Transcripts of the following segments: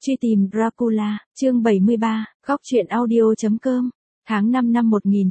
Truy tìm Dracula, chương 73, góc truyện audio.com. Tháng 5 năm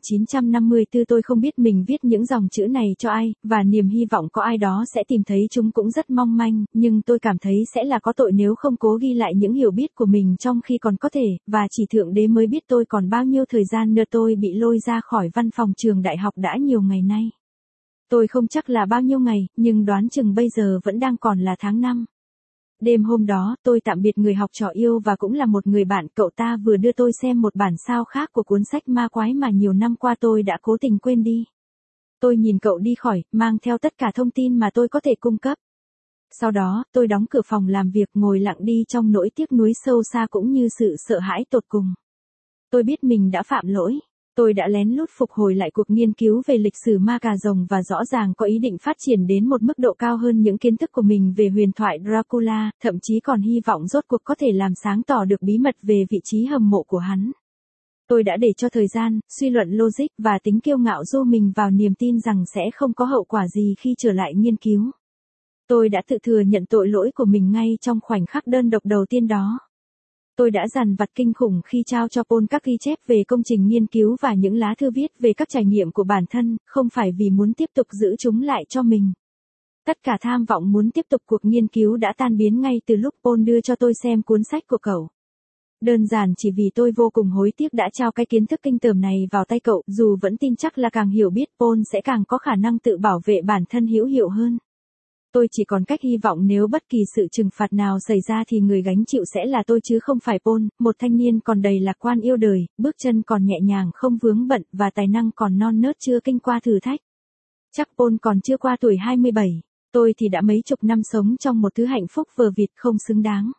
1954 tôi không biết mình viết những dòng chữ này cho ai, và niềm hy vọng có ai đó sẽ tìm thấy chúng cũng rất mong manh, nhưng tôi cảm thấy sẽ là có tội nếu không cố ghi lại những hiểu biết của mình trong khi còn có thể, và chỉ Thượng Đế mới biết tôi còn bao nhiêu thời gian nữa tôi bị lôi ra khỏi văn phòng trường đại học đã nhiều ngày nay. Tôi không chắc là bao nhiêu ngày, nhưng đoán chừng bây giờ vẫn đang còn là tháng 5. Đêm hôm đó, tôi tạm biệt người học trò yêu và cũng là một người bạn, cậu ta vừa đưa tôi xem một bản sao khác của cuốn sách ma quái mà nhiều năm qua tôi đã cố tình quên đi. Tôi nhìn cậu đi khỏi, mang theo tất cả thông tin mà tôi có thể cung cấp. Sau đó, tôi đóng cửa phòng làm việc, ngồi lặng đi trong nỗi tiếc nuối sâu xa cũng như sự sợ hãi tột cùng. Tôi biết mình đã phạm lỗi. Tôi đã lén lút phục hồi lại cuộc nghiên cứu về lịch sử ma cà rồng và rõ ràng có ý định phát triển đến một mức độ cao hơn những kiến thức của mình về huyền thoại Dracula, thậm chí còn hy vọng rốt cuộc có thể làm sáng tỏ được bí mật về vị trí hầm mộ của hắn. Tôi đã để cho thời gian, suy luận logic và tính kiêu ngạo dô mình vào niềm tin rằng sẽ không có hậu quả gì khi trở lại nghiên cứu. Tôi đã tự thừa nhận tội lỗi của mình ngay trong khoảnh khắc đơn độc đầu tiên đó. Tôi đã dằn vặt kinh khủng khi trao cho Paul các ghi chép về công trình nghiên cứu và những lá thư viết về các trải nghiệm của bản thân, không phải vì muốn tiếp tục giữ chúng lại cho mình. Tất cả tham vọng muốn tiếp tục cuộc nghiên cứu đã tan biến ngay từ lúc Paul đưa cho tôi xem cuốn sách của cậu. Đơn giản chỉ vì tôi vô cùng hối tiếc đã trao cái kiến thức kinh tởm này vào tay cậu, dù vẫn tin chắc là càng hiểu biết Paul sẽ càng có khả năng tự bảo vệ bản thân hữu hiệu hơn. Tôi chỉ còn cách hy vọng nếu bất kỳ sự trừng phạt nào xảy ra thì người gánh chịu sẽ là tôi chứ không phải Paul, một thanh niên còn đầy lạc quan yêu đời, bước chân còn nhẹ nhàng không vướng bận và tài năng còn non nớt chưa kinh qua thử thách. Chắc Paul còn chưa qua tuổi 27, tôi thì đã mấy chục năm sống trong một thứ hạnh phúc vờ vịt không xứng đáng.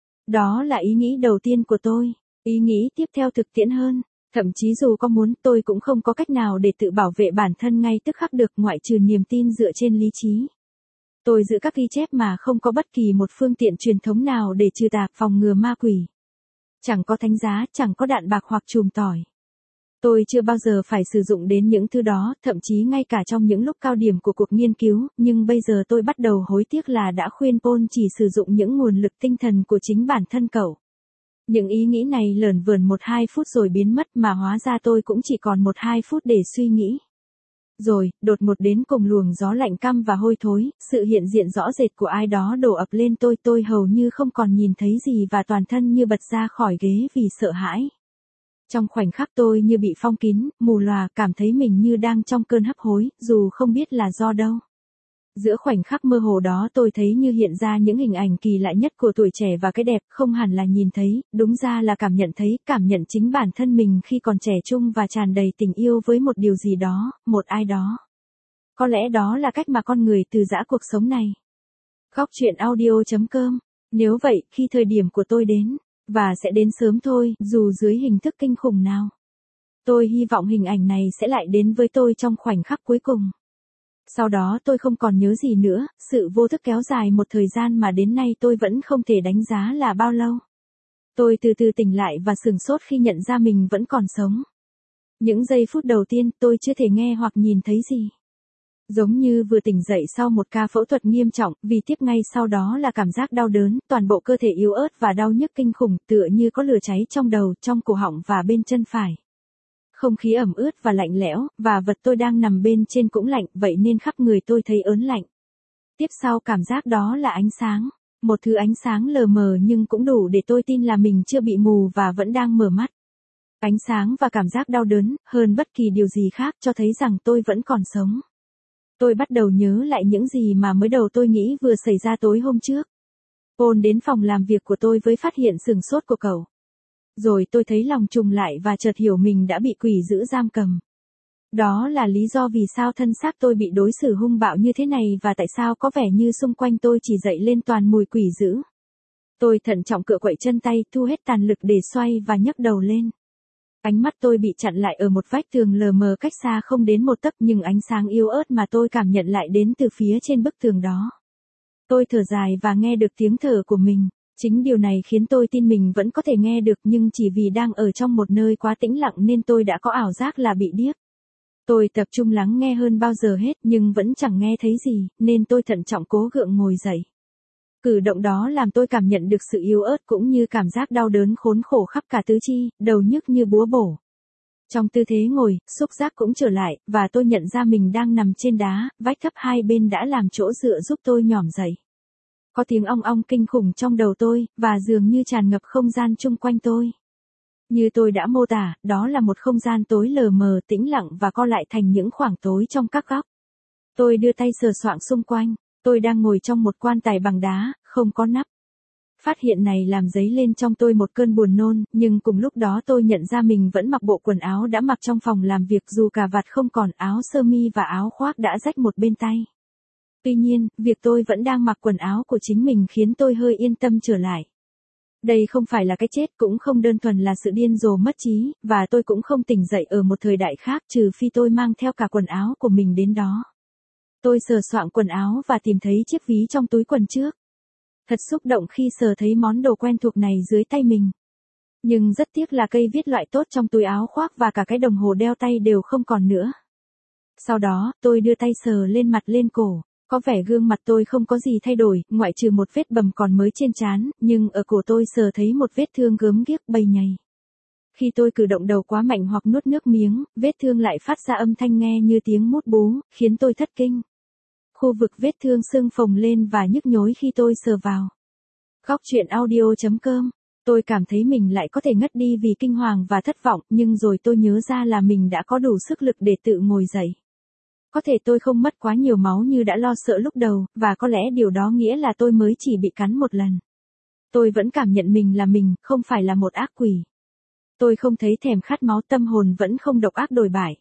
Đó là ý nghĩ đầu tiên của tôi, ý nghĩ tiếp theo thực tiễn hơn. Thậm chí dù có muốn tôi cũng không có cách nào để tự bảo vệ bản thân ngay tức khắc được ngoại trừ niềm tin dựa trên lý trí. Tôi giữ các ghi chép mà không có bất kỳ một phương tiện truyền thống nào để trừ tà, phòng ngừa ma quỷ. Chẳng có thánh giá, chẳng có đạn bạc hoặc chùm tỏi. Tôi chưa bao giờ phải sử dụng đến những thứ đó, thậm chí ngay cả trong những lúc cao điểm của cuộc nghiên cứu, nhưng bây giờ tôi bắt đầu hối tiếc là đã khuyên Paul chỉ sử dụng những nguồn lực tinh thần của chính bản thân cậu. Những ý nghĩ này lởn vởn 1-2 phút rồi biến mất mà hóa ra tôi cũng chỉ còn 1-2 phút để suy nghĩ. Rồi, đột ngột đến cùng luồng gió lạnh căm và hôi thối, sự hiện diện rõ rệt của ai đó đổ ập lên tôi hầu như không còn nhìn thấy gì và toàn thân như bật ra khỏi ghế vì sợ hãi. Trong khoảnh khắc tôi như bị phong kín, mù lòa, cảm thấy mình như đang trong cơn hấp hối, dù không biết là do đâu. Giữa khoảnh khắc mơ hồ đó tôi thấy như hiện ra những hình ảnh kỳ lạ nhất của tuổi trẻ và cái đẹp, không hẳn là nhìn thấy, đúng ra là cảm nhận chính bản thân mình khi còn trẻ trung và tràn đầy tình yêu với một điều gì đó, một ai đó. Có lẽ đó là cách mà con người từ giã cuộc sống này. Góc truyện audio.com. Nếu vậy, khi thời điểm của tôi đến, và sẽ đến sớm thôi, dù dưới hình thức kinh khủng nào. Tôi hy vọng hình ảnh này sẽ lại đến với tôi trong khoảnh khắc cuối cùng. Sau đó tôi không còn nhớ gì nữa, sự vô thức kéo dài một thời gian mà đến nay tôi vẫn không thể đánh giá là bao lâu. Tôi từ từ tỉnh lại và sửng sốt khi nhận ra mình vẫn còn sống. Những giây phút đầu tiên tôi chưa thể nghe hoặc nhìn thấy gì. Giống như vừa tỉnh dậy sau một ca phẫu thuật nghiêm trọng, vì tiếp ngay sau đó là cảm giác đau đớn, toàn bộ cơ thể yếu ớt và đau nhức kinh khủng, tựa như có lửa cháy trong đầu, trong cổ họng và bên chân phải. Không khí ẩm ướt và lạnh lẽo, và vật tôi đang nằm bên trên cũng lạnh, vậy nên khắp người tôi thấy ớn lạnh. Tiếp sau cảm giác đó là ánh sáng, một thứ ánh sáng lờ mờ nhưng cũng đủ để tôi tin là mình chưa bị mù và vẫn đang mở mắt. Ánh sáng và cảm giác đau đớn, hơn bất kỳ điều gì khác, cho thấy rằng tôi vẫn còn sống. Tôi bắt đầu nhớ lại những gì mà mới đầu tôi nghĩ vừa xảy ra tối hôm trước. Paul đến phòng làm việc của tôi với phát hiện sửng sốt của cậu. Rồi tôi thấy lòng trùng lại và chợt hiểu mình đã bị quỷ dữ giam cầm. Đó là lý do vì sao thân xác tôi bị đối xử hung bạo như thế này và tại sao có vẻ như xung quanh tôi chỉ dậy lên toàn mùi quỷ dữ. Tôi thận trọng cựa quậy chân tay, thu hết tàn lực để xoay và nhấc đầu lên. Ánh mắt tôi bị chặn lại ở một vách tường lờ mờ cách xa không đến một tấc, nhưng ánh sáng yếu ớt mà tôi cảm nhận lại đến từ phía trên bức tường đó. Tôi thở dài và nghe được tiếng thở của mình. Chính điều này khiến tôi tin mình vẫn có thể nghe được, nhưng chỉ vì đang ở trong một nơi quá tĩnh lặng nên tôi đã có ảo giác là bị điếc. Tôi tập trung lắng nghe hơn bao giờ hết nhưng vẫn chẳng nghe thấy gì, nên tôi thận trọng cố gượng ngồi dậy. Cử động đó làm tôi cảm nhận được sự yếu ớt cũng như cảm giác đau đớn khốn khổ khắp cả tứ chi, đầu nhức như búa bổ. Trong tư thế ngồi, xúc giác cũng trở lại, và tôi nhận ra mình đang nằm trên đá, vách thấp hai bên đã làm chỗ dựa giúp tôi nhỏm dậy. Có tiếng ong ong kinh khủng trong đầu tôi, và dường như tràn ngập không gian chung quanh tôi. Như tôi đã mô tả, đó là một không gian tối lờ mờ, tĩnh lặng và co lại thành những khoảng tối trong các góc. Tôi đưa tay sờ soạng xung quanh, tôi đang ngồi trong một quan tài bằng đá, không có nắp. Phát hiện này làm dấy lên trong tôi một cơn buồn nôn, nhưng cùng lúc đó tôi nhận ra mình vẫn mặc bộ quần áo đã mặc trong phòng làm việc dù cà vạt không còn, áo sơ mi và áo khoác đã rách một bên tay. Tuy nhiên, việc tôi vẫn đang mặc quần áo của chính mình khiến tôi hơi yên tâm trở lại. Đây không phải là cái chết, cũng không đơn thuần là sự điên rồ mất trí, và tôi cũng không tỉnh dậy ở một thời đại khác trừ phi tôi mang theo cả quần áo của mình đến đó. Tôi sờ soạng quần áo và tìm thấy chiếc ví trong túi quần trước. Thật xúc động khi sờ thấy món đồ quen thuộc này dưới tay mình. Nhưng rất tiếc là cây viết loại tốt trong túi áo khoác và cả cái đồng hồ đeo tay đều không còn nữa. Sau đó, tôi đưa tay sờ lên mặt lên cổ. Có vẻ gương mặt tôi không có gì thay đổi, ngoại trừ một vết bầm còn mới trên trán, nhưng ở cổ tôi sờ thấy một vết thương gớm ghiếc bay nhầy. Khi tôi cử động đầu quá mạnh hoặc nuốt nước miếng, vết thương lại phát ra âm thanh nghe như tiếng mút bú, khiến tôi thất kinh. Khu vực vết thương sưng phồng lên và nhức nhối khi tôi sờ vào. Góc truyện audio.com. Tôi cảm thấy mình lại có thể ngất đi vì kinh hoàng và thất vọng, nhưng rồi tôi nhớ ra là mình đã có đủ sức lực để tự ngồi dậy. Có thể tôi không mất quá nhiều máu như đã lo sợ lúc đầu, và có lẽ điều đó nghĩa là tôi mới chỉ bị cắn một lần. Tôi vẫn cảm nhận mình là mình, không phải là một ác quỷ. Tôi không thấy thèm khát máu, tâm hồn vẫn không độc ác đồi bại.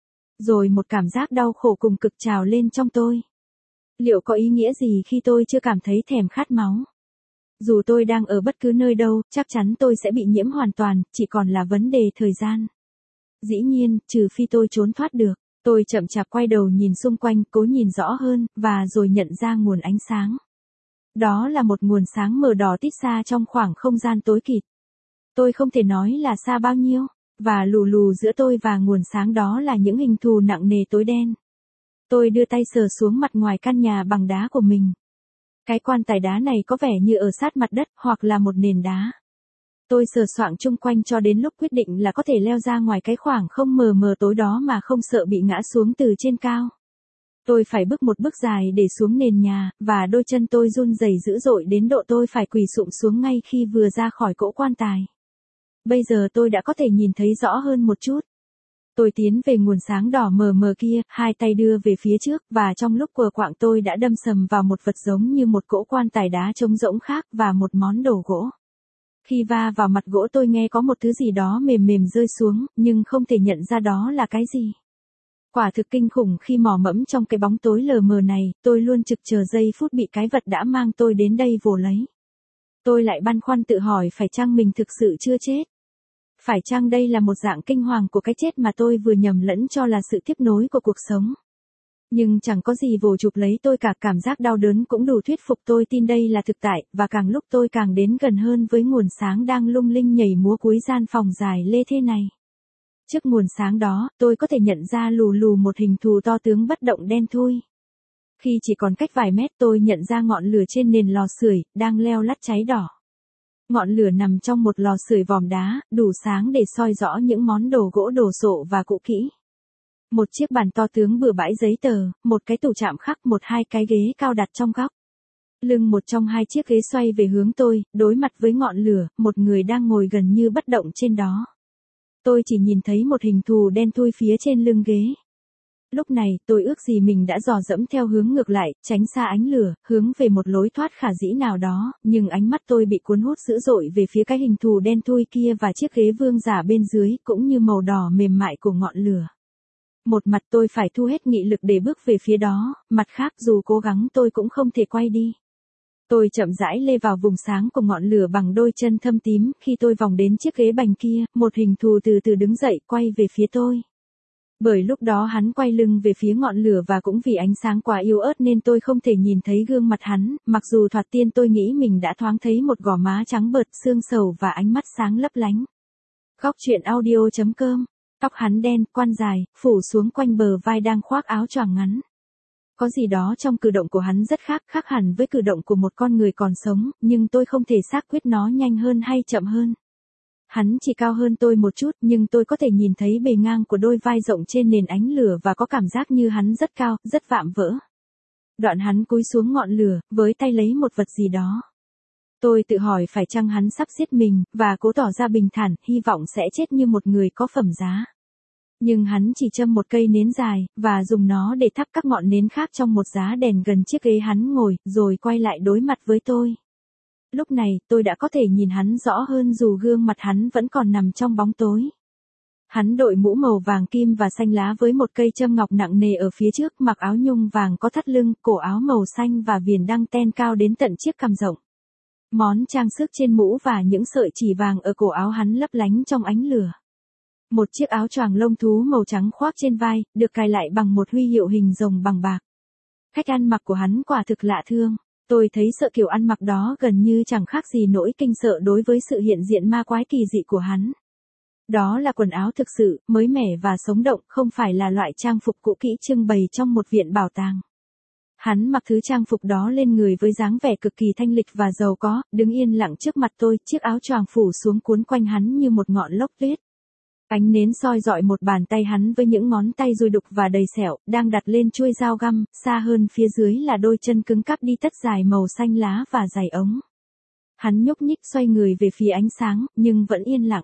Rồi một cảm giác đau khổ cùng cực trào lên trong tôi. Liệu có ý nghĩa gì khi tôi chưa cảm thấy thèm khát máu? Dù tôi đang ở bất cứ nơi đâu, chắc chắn tôi sẽ bị nhiễm hoàn toàn, chỉ còn là vấn đề thời gian. Dĩ nhiên, trừ phi tôi trốn thoát được. Tôi chậm chạp quay đầu nhìn xung quanh, cố nhìn rõ hơn, và rồi nhận ra nguồn ánh sáng. Đó là một nguồn sáng mờ đỏ tít xa trong khoảng không gian tối kịt. Tôi không thể nói là xa bao nhiêu, và lù lù giữa tôi và nguồn sáng đó là những hình thù nặng nề tối đen. Tôi đưa tay sờ xuống mặt ngoài căn nhà bằng đá của mình. Cái quan tài đá này có vẻ như ở sát mặt đất, hoặc là một nền đá. Tôi sờ soạng chung quanh cho đến lúc quyết định là có thể leo ra ngoài cái khoảng không mờ mờ tối đó mà không sợ bị ngã xuống từ trên cao. Tôi phải bước một bước dài để xuống nền nhà, và đôi chân tôi run rẩy dữ dội đến độ tôi phải quỳ sụp xuống ngay khi vừa ra khỏi cỗ quan tài. Bây giờ tôi đã có thể nhìn thấy rõ hơn một chút. Tôi tiến về nguồn sáng đỏ mờ mờ kia, hai tay đưa về phía trước, và trong lúc quờ quạng tôi đã đâm sầm vào một vật giống như một cỗ quan tài đá trống rỗng khác và một món đồ gỗ. Khi va vào mặt gỗ tôi nghe có một thứ gì đó mềm mềm rơi xuống, nhưng không thể nhận ra đó là cái gì. Quả thực kinh khủng khi mò mẫm trong cái bóng tối lờ mờ này, tôi luôn trực chờ giây phút bị cái vật đã mang tôi đến đây vồ lấy. Tôi lại băn khoăn tự hỏi phải chăng mình thực sự chưa chết. Phải chăng đây là một dạng kinh hoàng của cái chết mà tôi vừa nhầm lẫn cho là sự tiếp nối của cuộc sống. Nhưng chẳng có gì vồ chụp lấy tôi cả, cảm giác đau đớn cũng đủ thuyết phục tôi tin đây là thực tại, và càng lúc tôi càng đến gần hơn với nguồn sáng đang lung linh nhảy múa cuối gian phòng dài lê thê này. Trước nguồn sáng đó, tôi có thể nhận ra lù lù một hình thù to tướng bất động đen thui. Khi chỉ còn cách vài mét tôi nhận ra ngọn lửa trên nền lò sưởi, đang leo lắt cháy đỏ. Ngọn lửa nằm trong một lò sưởi vòm đá, đủ sáng để soi rõ những món đồ gỗ đồ sộ và cũ kỹ. Một chiếc bàn to tướng bừa bãi giấy tờ, một cái tủ chạm khắc, hai cái ghế cao đặt trong góc. Lưng một trong hai chiếc ghế xoay về hướng tôi, đối mặt với ngọn lửa, một người đang ngồi gần như bất động trên đó. Tôi chỉ nhìn thấy một hình thù đen thui phía trên lưng ghế. Lúc này, tôi ước gì mình đã dò dẫm theo hướng ngược lại, tránh xa ánh lửa, hướng về một lối thoát khả dĩ nào đó, nhưng ánh mắt tôi bị cuốn hút dữ dội về phía cái hình thù đen thui kia và chiếc ghế vương giả bên dưới, cũng như màu đỏ mềm mại của ngọn lửa. Một mặt tôi phải thu hết nghị lực để bước về phía đó, mặt khác dù cố gắng tôi cũng không thể quay đi. Tôi chậm rãi lê vào vùng sáng của ngọn lửa bằng đôi chân thâm tím, khi tôi vòng đến chiếc ghế bành kia, một hình thù từ từ đứng dậy quay về phía tôi. Bởi lúc đó hắn quay lưng về phía ngọn lửa và cũng vì ánh sáng quá yếu ớt nên tôi không thể nhìn thấy gương mặt hắn, mặc dù thoạt tiên tôi nghĩ mình đã thoáng thấy một gò má trắng bợt, xương sầu và ánh mắt sáng lấp lánh. Góc truyện audio.com. Tóc hắn đen, quăn dài, phủ xuống quanh bờ vai đang khoác áo choàng ngắn. Có gì đó trong cử động của hắn rất khác, khác hẳn với cử động của một con người còn sống, nhưng tôi không thể xác quyết nó nhanh hơn hay chậm hơn. Hắn chỉ cao hơn tôi một chút, nhưng tôi có thể nhìn thấy bề ngang của đôi vai rộng trên nền ánh lửa và có cảm giác như hắn rất cao, rất vạm vỡ. Đoạn hắn cúi xuống ngọn lửa, với tay lấy một vật gì đó. Tôi tự hỏi phải chăng hắn sắp giết mình, và cố tỏ ra bình thản, hy vọng sẽ chết như một người có phẩm giá. Nhưng hắn chỉ châm một cây nến dài, và dùng nó để thắp các ngọn nến khác trong một giá đèn gần chiếc ghế hắn ngồi, rồi quay lại đối mặt với tôi. Lúc này, tôi đã có thể nhìn hắn rõ hơn dù gương mặt hắn vẫn còn nằm trong bóng tối. Hắn đội mũ màu vàng kim và xanh lá với một cây châm ngọc nặng nề ở phía trước, mặc áo nhung vàng có thắt lưng, cổ áo màu xanh và viền đăng ten cao đến tận chiếc cằm rộng. Món trang sức trên mũ và những sợi chỉ vàng ở cổ áo hắn lấp lánh trong ánh lửa. Một chiếc áo choàng lông thú màu trắng khoác trên vai, được cài lại bằng một huy hiệu hình rồng bằng bạc. Cách ăn mặc của hắn quả thực lạ thương. Tôi thấy sợ kiểu ăn mặc đó gần như chẳng khác gì nỗi kinh sợ đối với sự hiện diện ma quái kỳ dị của hắn. Đó là quần áo thực sự, mới mẻ và sống động, không phải là loại trang phục cũ kỹ trưng bày trong một viện bảo tàng. Hắn mặc thứ trang phục đó lên người với dáng vẻ cực kỳ thanh lịch và giàu có, đứng yên lặng trước mặt tôi, chiếc áo choàng phủ xuống cuốn quanh hắn như một ngọn lốc tuyết. Ánh nến soi rọi một bàn tay hắn với những ngón tay dùi đục và đầy sẹo, đang đặt lên chuôi dao găm, xa hơn phía dưới là đôi chân cứng cáp đi tất dài màu xanh lá và giày ống. Hắn nhúc nhích xoay người về phía ánh sáng, nhưng vẫn yên lặng.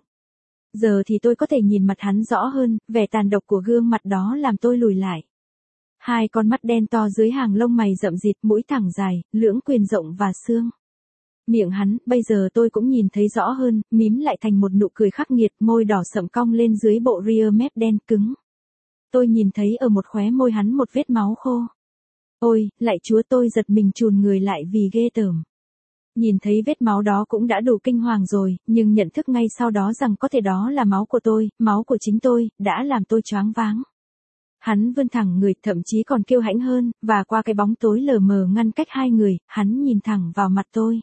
Giờ thì tôi có thể nhìn mặt hắn rõ hơn, vẻ tàn độc của gương mặt đó làm tôi lùi lại. Hai con mắt đen to dưới hàng lông mày rậm rịt, mũi thẳng dài, lưỡng quyền rộng và xương. Miệng hắn, bây giờ tôi cũng nhìn thấy rõ hơn, mím lại thành một nụ cười khắc nghiệt, môi đỏ sậm cong lên dưới bộ ria mép đen cứng. Tôi nhìn thấy ở một khóe môi hắn một vết máu khô. Ôi, lạy Chúa, tôi giật mình chùn người lại vì ghê tởm. Nhìn thấy vết máu đó cũng đã đủ kinh hoàng rồi, nhưng nhận thức ngay sau đó rằng có thể đó là máu của tôi, máu của chính tôi, đã làm tôi choáng váng. Hắn vươn thẳng người, thậm chí còn kiêu hãnh hơn, và qua cái bóng tối lờ mờ ngăn cách hai người, hắn nhìn thẳng vào mặt tôi.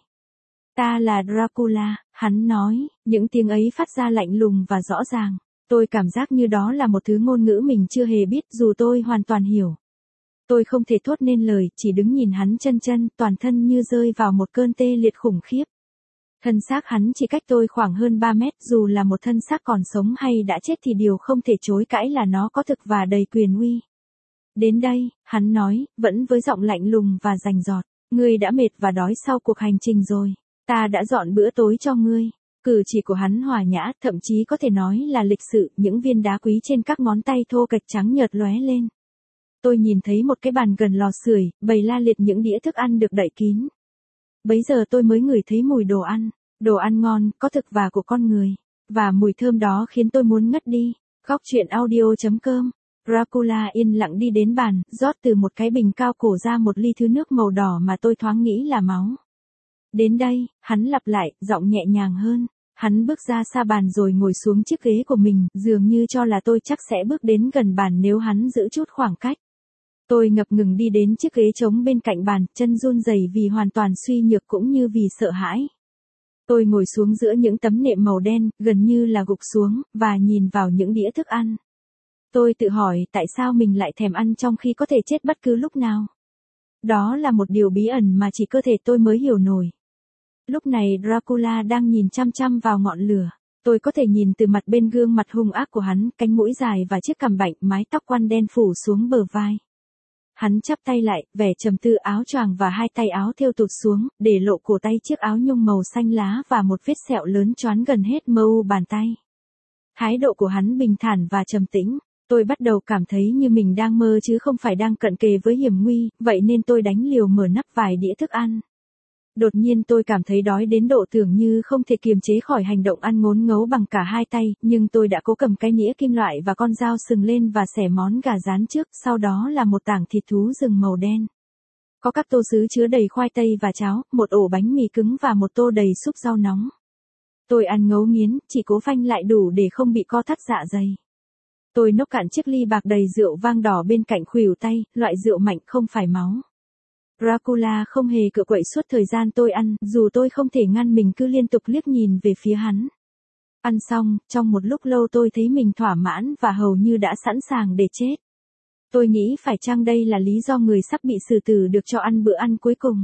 Ta là Dracula, hắn nói, những tiếng ấy phát ra lạnh lùng và rõ ràng. Tôi cảm giác như đó là một thứ ngôn ngữ mình chưa hề biết dù tôi hoàn toàn hiểu. Tôi không thể thốt nên lời, chỉ đứng nhìn hắn chân chân, toàn thân như rơi vào một cơn tê liệt khủng khiếp. Thân xác hắn chỉ cách tôi khoảng hơn 3 mét, dù là một thân xác còn sống hay đã chết thì điều không thể chối cãi là nó có thực và đầy quyền uy. Đến đây, hắn nói, vẫn với giọng lạnh lùng và rành rọt, ngươi đã mệt và đói sau cuộc hành trình rồi. Ta đã dọn bữa tối cho ngươi. Cử chỉ của hắn hòa nhã, thậm chí có thể nói là lịch sự, những viên đá quý trên các ngón tay thô kệch trắng nhợt lóe lên. Tôi nhìn thấy một cái bàn gần lò sưởi, bày la liệt những đĩa thức ăn được đậy kín. Bấy giờ tôi mới ngửi thấy mùi đồ ăn ngon, có thực và của con người. Và mùi thơm đó khiến tôi muốn ngất đi. Góc truyện audio.com. Dracula yên lặng đi đến bàn, rót từ một cái bình cao cổ ra một ly thứ nước màu đỏ mà tôi thoáng nghĩ là máu. Đến đây, hắn lặp lại, giọng nhẹ nhàng hơn. Hắn bước ra xa bàn rồi ngồi xuống chiếc ghế của mình, dường như cho là tôi chắc sẽ bước đến gần bàn nếu hắn giữ chút khoảng cách. Tôi ngập ngừng đi đến chiếc ghế trống bên cạnh bàn, chân run rẩy vì hoàn toàn suy nhược cũng như vì sợ hãi. Tôi ngồi xuống giữa những tấm nệm màu đen, gần như là gục xuống, và nhìn vào những đĩa thức ăn. Tôi tự hỏi tại sao mình lại thèm ăn trong khi có thể chết bất cứ lúc nào. Đó là một điều bí ẩn mà chỉ cơ thể tôi mới hiểu nổi. Lúc này Dracula đang nhìn chăm chăm vào ngọn lửa. Tôi có thể nhìn từ mặt bên gương mặt hung ác của hắn, cánh mũi dài và chiếc cằm bạnh, mái tóc quăn đen phủ xuống bờ vai. Hắn chắp tay lại, vẻ trầm tư, áo choàng và hai tay áo thêu tụt xuống, để lộ cổ tay chiếc áo nhung màu xanh lá và một vết sẹo lớn choán gần hết mu bàn tay. Thái độ của hắn bình thản và trầm tĩnh. Tôi bắt đầu cảm thấy như mình đang mơ chứ không phải đang cận kề với hiểm nguy, vậy nên tôi đánh liều mở nắp vài đĩa thức ăn. Đột nhiên tôi cảm thấy đói đến độ tưởng như không thể kiềm chế khỏi hành động ăn ngốn ngấu bằng cả hai tay, nhưng tôi đã cố cầm cái nĩa kim loại và con dao sừng lên và xẻ món gà rán trước, sau đó là một tảng thịt thú rừng màu đen. Có các tô sứ chứa đầy khoai tây và cháo, một ổ bánh mì cứng và một tô đầy súp rau nóng. Tôi ăn ngấu nghiến, chỉ cố phanh lại đủ để không bị co thắt dạ dày. Tôi nốc cạn chiếc ly bạc đầy rượu vang đỏ bên cạnh khuỷu tay, loại rượu mạnh không phải máu. Dracula không hề cựa quậy suốt thời gian tôi ăn, dù tôi không thể ngăn mình cứ liên tục liếc nhìn về phía hắn. Ăn xong, trong một lúc lâu tôi thấy mình thỏa mãn và hầu như đã sẵn sàng để chết. Tôi nghĩ phải chăng đây là lý do người sắp bị xử tử được cho ăn bữa ăn cuối cùng.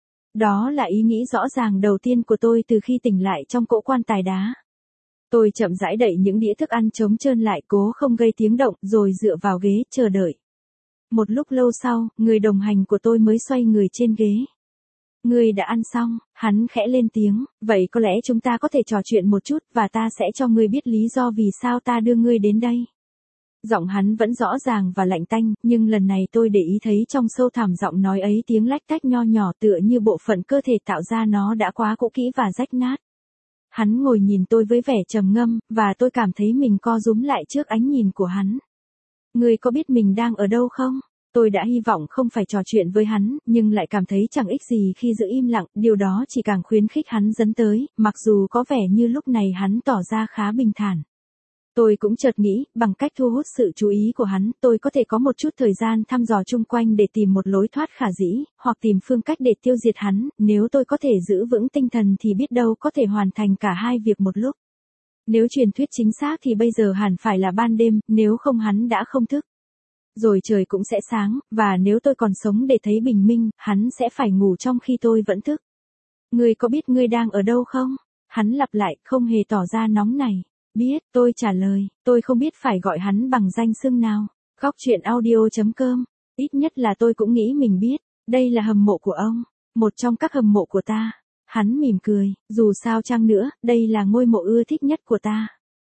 Đó là ý nghĩ rõ ràng đầu tiên của tôi từ khi tỉnh lại trong cỗ quan tài đá. Tôi chậm rãi đậy những đĩa thức ăn trống trơn lại, cố không gây tiếng động, rồi dựa vào ghế chờ đợi. Một lúc lâu sau, người đồng hành của tôi mới xoay người trên ghế. Ngươi đã ăn xong, hắn khẽ lên tiếng, vậy có lẽ chúng ta có thể trò chuyện một chút và ta sẽ cho ngươi biết lý do vì sao ta đưa ngươi đến đây. Giọng hắn vẫn rõ ràng và lạnh tanh, nhưng lần này tôi để ý thấy trong sâu thẳm giọng nói ấy tiếng lách tách nho nhỏ tựa như bộ phận cơ thể tạo ra nó đã quá cũ kỹ và rách nát. Hắn ngồi nhìn tôi với vẻ trầm ngâm, và tôi cảm thấy mình co rúm lại trước ánh nhìn của hắn. Ngươi có biết mình đang ở đâu không? Tôi đã hy vọng không phải trò chuyện với hắn, nhưng lại cảm thấy chẳng ích gì khi giữ im lặng, điều đó chỉ càng khuyến khích hắn dấn tới, mặc dù có vẻ như lúc này hắn tỏ ra khá bình thản. Tôi cũng chợt nghĩ, bằng cách thu hút sự chú ý của hắn, tôi có thể có một chút thời gian thăm dò chung quanh để tìm một lối thoát khả dĩ, hoặc tìm phương cách để tiêu diệt hắn, nếu tôi có thể giữ vững tinh thần thì biết đâu có thể hoàn thành cả hai việc một lúc. Nếu truyền thuyết chính xác thì bây giờ hẳn phải là ban đêm, nếu không hắn đã không thức. Rồi trời cũng sẽ sáng, và nếu tôi còn sống để thấy bình minh, hắn sẽ phải ngủ trong khi tôi vẫn thức. Ngươi có biết ngươi đang ở đâu không? Hắn lặp lại, không hề tỏ ra nóng nảy. Biết, tôi trả lời, tôi không biết phải gọi hắn bằng danh xưng nào. Góc truyện audio.com, ít nhất là tôi cũng nghĩ mình biết, đây là hầm mộ của ông, một trong các hầm mộ của ta. Hắn mỉm cười, dù sao chăng nữa, đây là ngôi mộ ưa thích nhất của ta.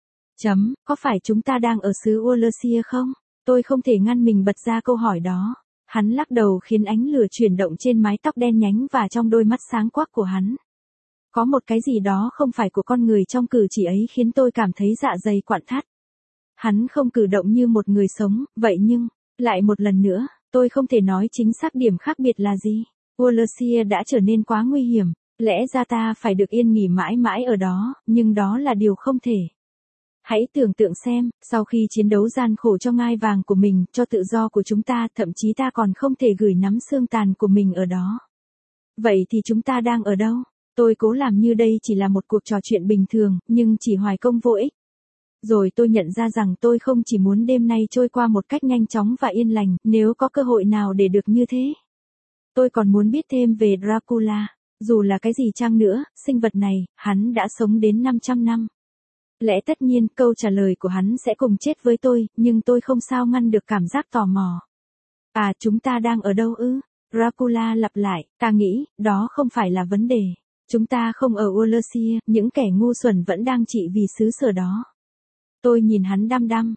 Có phải chúng ta đang ở xứ Wallachia không? Tôi không thể ngăn mình bật ra câu hỏi đó. Hắn lắc đầu khiến ánh lửa chuyển động trên mái tóc đen nhánh và trong đôi mắt sáng quắc của hắn. Có một cái gì đó không phải của con người trong cử chỉ ấy khiến tôi cảm thấy dạ dày quặn thắt. Hắn không cử động như một người sống, vậy nhưng, lại một lần nữa, tôi không thể nói chính xác điểm khác biệt là gì. Wallachia đã trở nên quá nguy hiểm, lẽ ra ta phải được yên nghỉ mãi mãi ở đó, nhưng đó là điều không thể. Hãy tưởng tượng xem, sau khi chiến đấu gian khổ cho ngai vàng của mình, cho tự do của chúng ta, thậm chí ta còn không thể gửi nắm xương tàn của mình ở đó. Vậy thì chúng ta đang ở đâu? Tôi cố làm như đây chỉ là một cuộc trò chuyện bình thường, nhưng chỉ hoài công vô ích. Rồi tôi nhận ra rằng tôi không chỉ muốn đêm nay trôi qua một cách nhanh chóng và yên lành, nếu có cơ hội nào để được như thế. Tôi còn muốn biết thêm về Dracula. Dù là cái gì chăng nữa, sinh vật này, hắn đã sống đến 500 năm. Lẽ tất nhiên, câu trả lời của hắn sẽ cùng chết với tôi, nhưng tôi không sao ngăn được cảm giác tò mò. À, chúng ta đang ở đâu ư? Dracula lặp lại, ta nghĩ, đó không phải là vấn đề. Chúng ta không ở Wallachia, những kẻ ngu xuẩn vẫn đang trị vì xứ sở đó. Tôi nhìn hắn đăm đăm,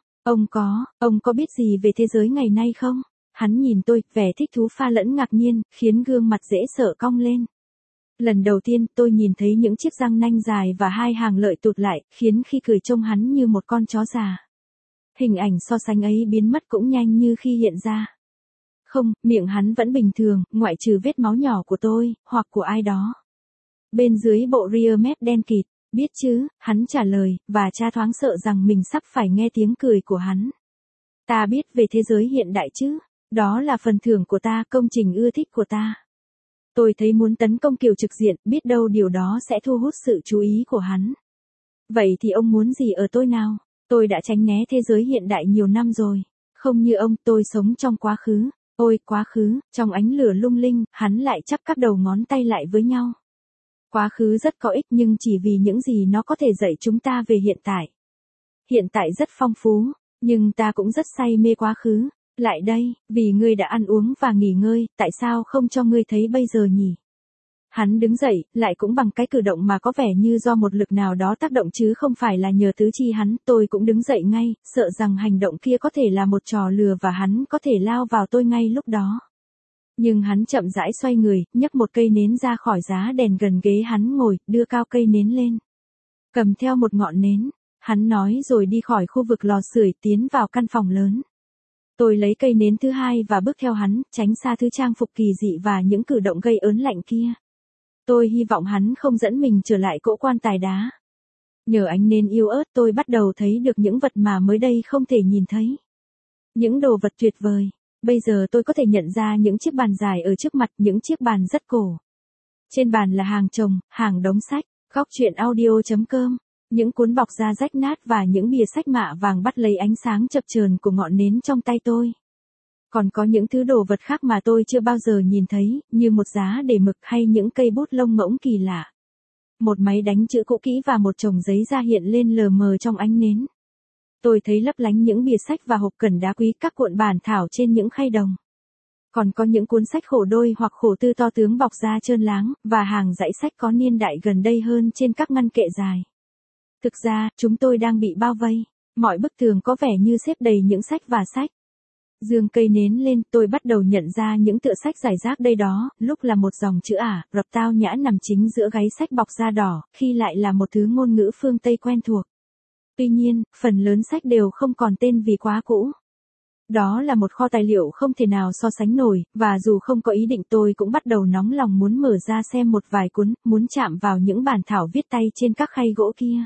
ông có biết gì về thế giới ngày nay không? Hắn nhìn tôi, vẻ thích thú pha lẫn ngạc nhiên, khiến gương mặt dễ sợ cong lên. Lần đầu tiên, tôi nhìn thấy những chiếc răng nanh dài và hai hàng lợi tụt lại, khiến khi cười trông hắn như một con chó già. Hình ảnh so sánh ấy biến mất cũng nhanh như khi hiện ra. Không, miệng hắn vẫn bình thường, ngoại trừ vết máu nhỏ của tôi, hoặc của ai đó. Bên dưới bộ ria mép đen kịt, biết chứ, hắn trả lời, và cha thoáng sợ rằng mình sắp phải nghe tiếng cười của hắn. Ta biết về thế giới hiện đại chứ, đó là phần thưởng của ta, công trình ưa thích của ta. Tôi thấy muốn tấn công kiểu trực diện, biết đâu điều đó sẽ thu hút sự chú ý của hắn. Vậy thì ông muốn gì ở tôi nào? Tôi đã tránh né thế giới hiện đại nhiều năm rồi. Không như ông, tôi sống trong quá khứ. Ôi, quá khứ, trong ánh lửa lung linh, hắn lại chắp các đầu ngón tay lại với nhau. Quá khứ rất có ích nhưng chỉ vì những gì nó có thể dạy chúng ta về hiện tại. Hiện tại rất phong phú, nhưng ta cũng rất say mê quá khứ. Lại đây, vì ngươi đã ăn uống và nghỉ ngơi, tại sao không cho ngươi thấy bây giờ nhỉ? Hắn đứng dậy, lại cũng bằng cái cử động mà có vẻ như do một lực nào đó tác động chứ không phải là nhờ tứ chi hắn. Tôi cũng đứng dậy ngay, sợ rằng hành động kia có thể là một trò lừa và hắn có thể lao vào tôi ngay lúc đó. Nhưng hắn chậm rãi xoay người, nhấc một cây nến ra khỏi giá đèn gần ghế hắn ngồi, đưa cao cây nến lên. Cầm theo một ngọn nến, hắn nói rồi đi khỏi khu vực lò sưởi tiến vào căn phòng lớn. Tôi lấy cây nến thứ hai và bước theo hắn, tránh xa thứ trang phục kỳ dị và những cử động gây ớn lạnh kia. Tôi hy vọng hắn không dẫn mình trở lại cỗ quan tài đá. Nhờ ánh nến yếu ớt tôi bắt đầu thấy được những vật mà mới đây không thể nhìn thấy. Những đồ vật tuyệt vời. Bây giờ tôi có thể nhận ra những chiếc bàn dài ở trước mặt, những chiếc bàn rất cổ. Trên bàn là hàng chồng, hàng đống sách, góc truyện audio.com. Những cuốn bọc da rách nát và những bìa sách mạ vàng bắt lấy ánh sáng chập chờn của ngọn nến trong tay tôi. Còn có những thứ đồ vật khác mà tôi chưa bao giờ nhìn thấy, như một giá để mực hay những cây bút lông ngỗng kỳ lạ. Một máy đánh chữ cũ kỹ và một chồng giấy da hiện lên lờ mờ trong ánh nến. Tôi thấy lấp lánh những bìa sách và hộp cẩn đá quý, các cuộn bản thảo trên những khay đồng. Còn có những cuốn sách khổ đôi hoặc khổ tư to tướng bọc da trơn láng, và hàng dãy sách có niên đại gần đây hơn trên các ngăn kệ dài. Thực ra, chúng tôi đang bị bao vây. Mọi bức tường có vẻ như xếp đầy những sách và sách. Dương cây nến lên, tôi bắt đầu nhận ra những tựa sách rải rác đây đó, lúc là một dòng chữ Ả Rập tao nhã nằm chính giữa gáy sách bọc da đỏ, khi lại là một thứ ngôn ngữ phương Tây quen thuộc. Tuy nhiên, phần lớn sách đều không còn tên vì quá cũ. Đó là một kho tài liệu không thể nào so sánh nổi, và dù không có ý định tôi cũng bắt đầu nóng lòng muốn mở ra xem một vài cuốn, muốn chạm vào những bản thảo viết tay trên các khay gỗ kia.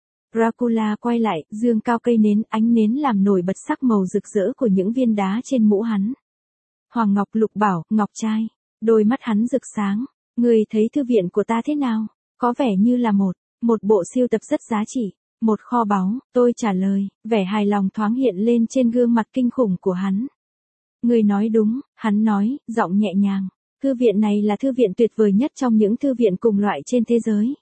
Dracula quay lại, dương cao cây nến, ánh nến làm nổi bật sắc màu rực rỡ của những viên đá trên mũ hắn. Hoàng Ngọc Lục bảo, ngọc trai. Đôi mắt hắn rực sáng. Người thấy thư viện của ta thế nào? Có vẻ như là một bộ siêu tập rất giá trị. Một kho báu, tôi trả lời, vẻ hài lòng thoáng hiện lên trên gương mặt kinh khủng của hắn. Người nói đúng, hắn nói, giọng nhẹ nhàng. Thư viện này là thư viện tuyệt vời nhất trong những thư viện cùng loại trên thế giới.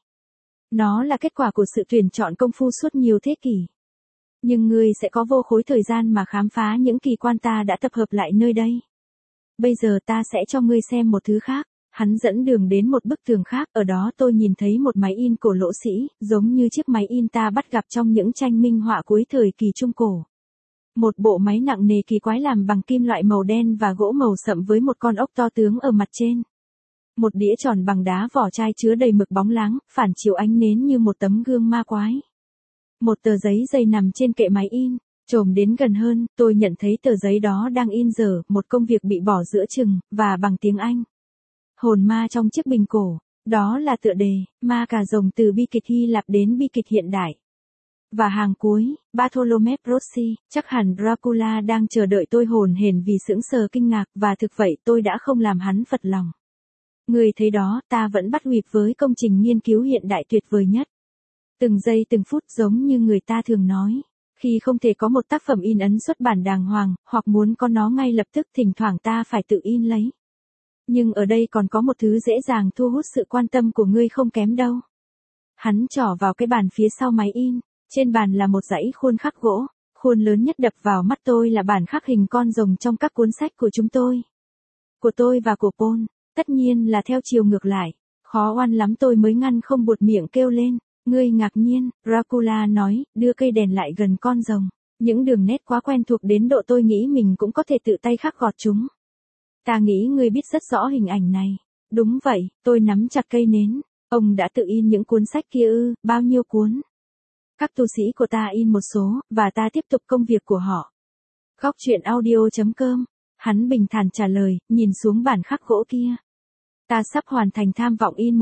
Nó là kết quả của sự tuyển chọn công phu suốt nhiều thế kỷ. Nhưng ngươi sẽ có vô khối thời gian mà khám phá những kỳ quan ta đã tập hợp lại nơi đây. Bây giờ ta sẽ cho ngươi xem một thứ khác. Hắn dẫn đường đến một bức tường khác, ở đó tôi nhìn thấy một máy in cổ lỗ sĩ, giống như chiếc máy in ta bắt gặp trong những tranh minh họa cuối thời kỳ Trung Cổ. Một bộ máy nặng nề kỳ quái làm bằng kim loại màu đen và gỗ màu sậm với một con ốc to tướng ở mặt trên. Một đĩa tròn bằng đá vỏ chai chứa đầy mực bóng láng, phản chiếu ánh nến như một tấm gương ma quái. Một tờ giấy dày nằm trên kệ máy in. Chồm đến gần hơn, tôi nhận thấy tờ giấy đó đang in dở, một công việc bị bỏ giữa chừng, và bằng tiếng Anh. Hồn ma trong chiếc bình cổ. Đó là tựa đề, ma cà rồng từ bi kịch Hy Lạp đến bi kịch hiện đại. Và hàng cuối, Bartholomew Rossi, chắc hẳn Dracula đang chờ đợi tôi hồn hển vì sững sờ kinh ngạc, và thực vậy tôi đã không làm hắn phật lòng. Người thấy đó, ta vẫn bắt nhịp với công trình nghiên cứu hiện đại tuyệt vời nhất. Từng giây từng phút giống như người ta thường nói. Khi không thể có một tác phẩm in ấn xuất bản đàng hoàng, hoặc muốn có nó ngay lập tức, thỉnh thoảng ta phải tự in lấy. Nhưng ở đây còn có một thứ dễ dàng thu hút sự quan tâm của ngươi không kém đâu. Hắn trỏ vào cái bàn phía sau máy in. Trên bàn là một dãy khuôn khắc gỗ. Khuôn lớn nhất đập vào mắt tôi là bản khắc hình con rồng trong các cuốn sách của chúng tôi. Của tôi và của Paul. Tất nhiên là theo chiều ngược lại. Khó oan lắm tôi mới ngăn không buột miệng kêu lên. Ngươi ngạc nhiên, Dracula nói, đưa cây đèn lại gần con rồng. Những đường nét quá quen thuộc đến độ tôi nghĩ mình cũng có thể tự tay khắc gọt chúng. Ta nghĩ ngươi biết rất rõ hình ảnh này. Đúng vậy, tôi nắm chặt cây nến. Ông đã tự in những cuốn sách kia ư, bao nhiêu cuốn? Các tu sĩ của ta in một số, và ta tiếp tục công việc của họ. Góc truyện audio.com. Hắn bình thản trả lời, nhìn xuống bản khắc gỗ kia. Ta sắp hoàn thành tham vọng in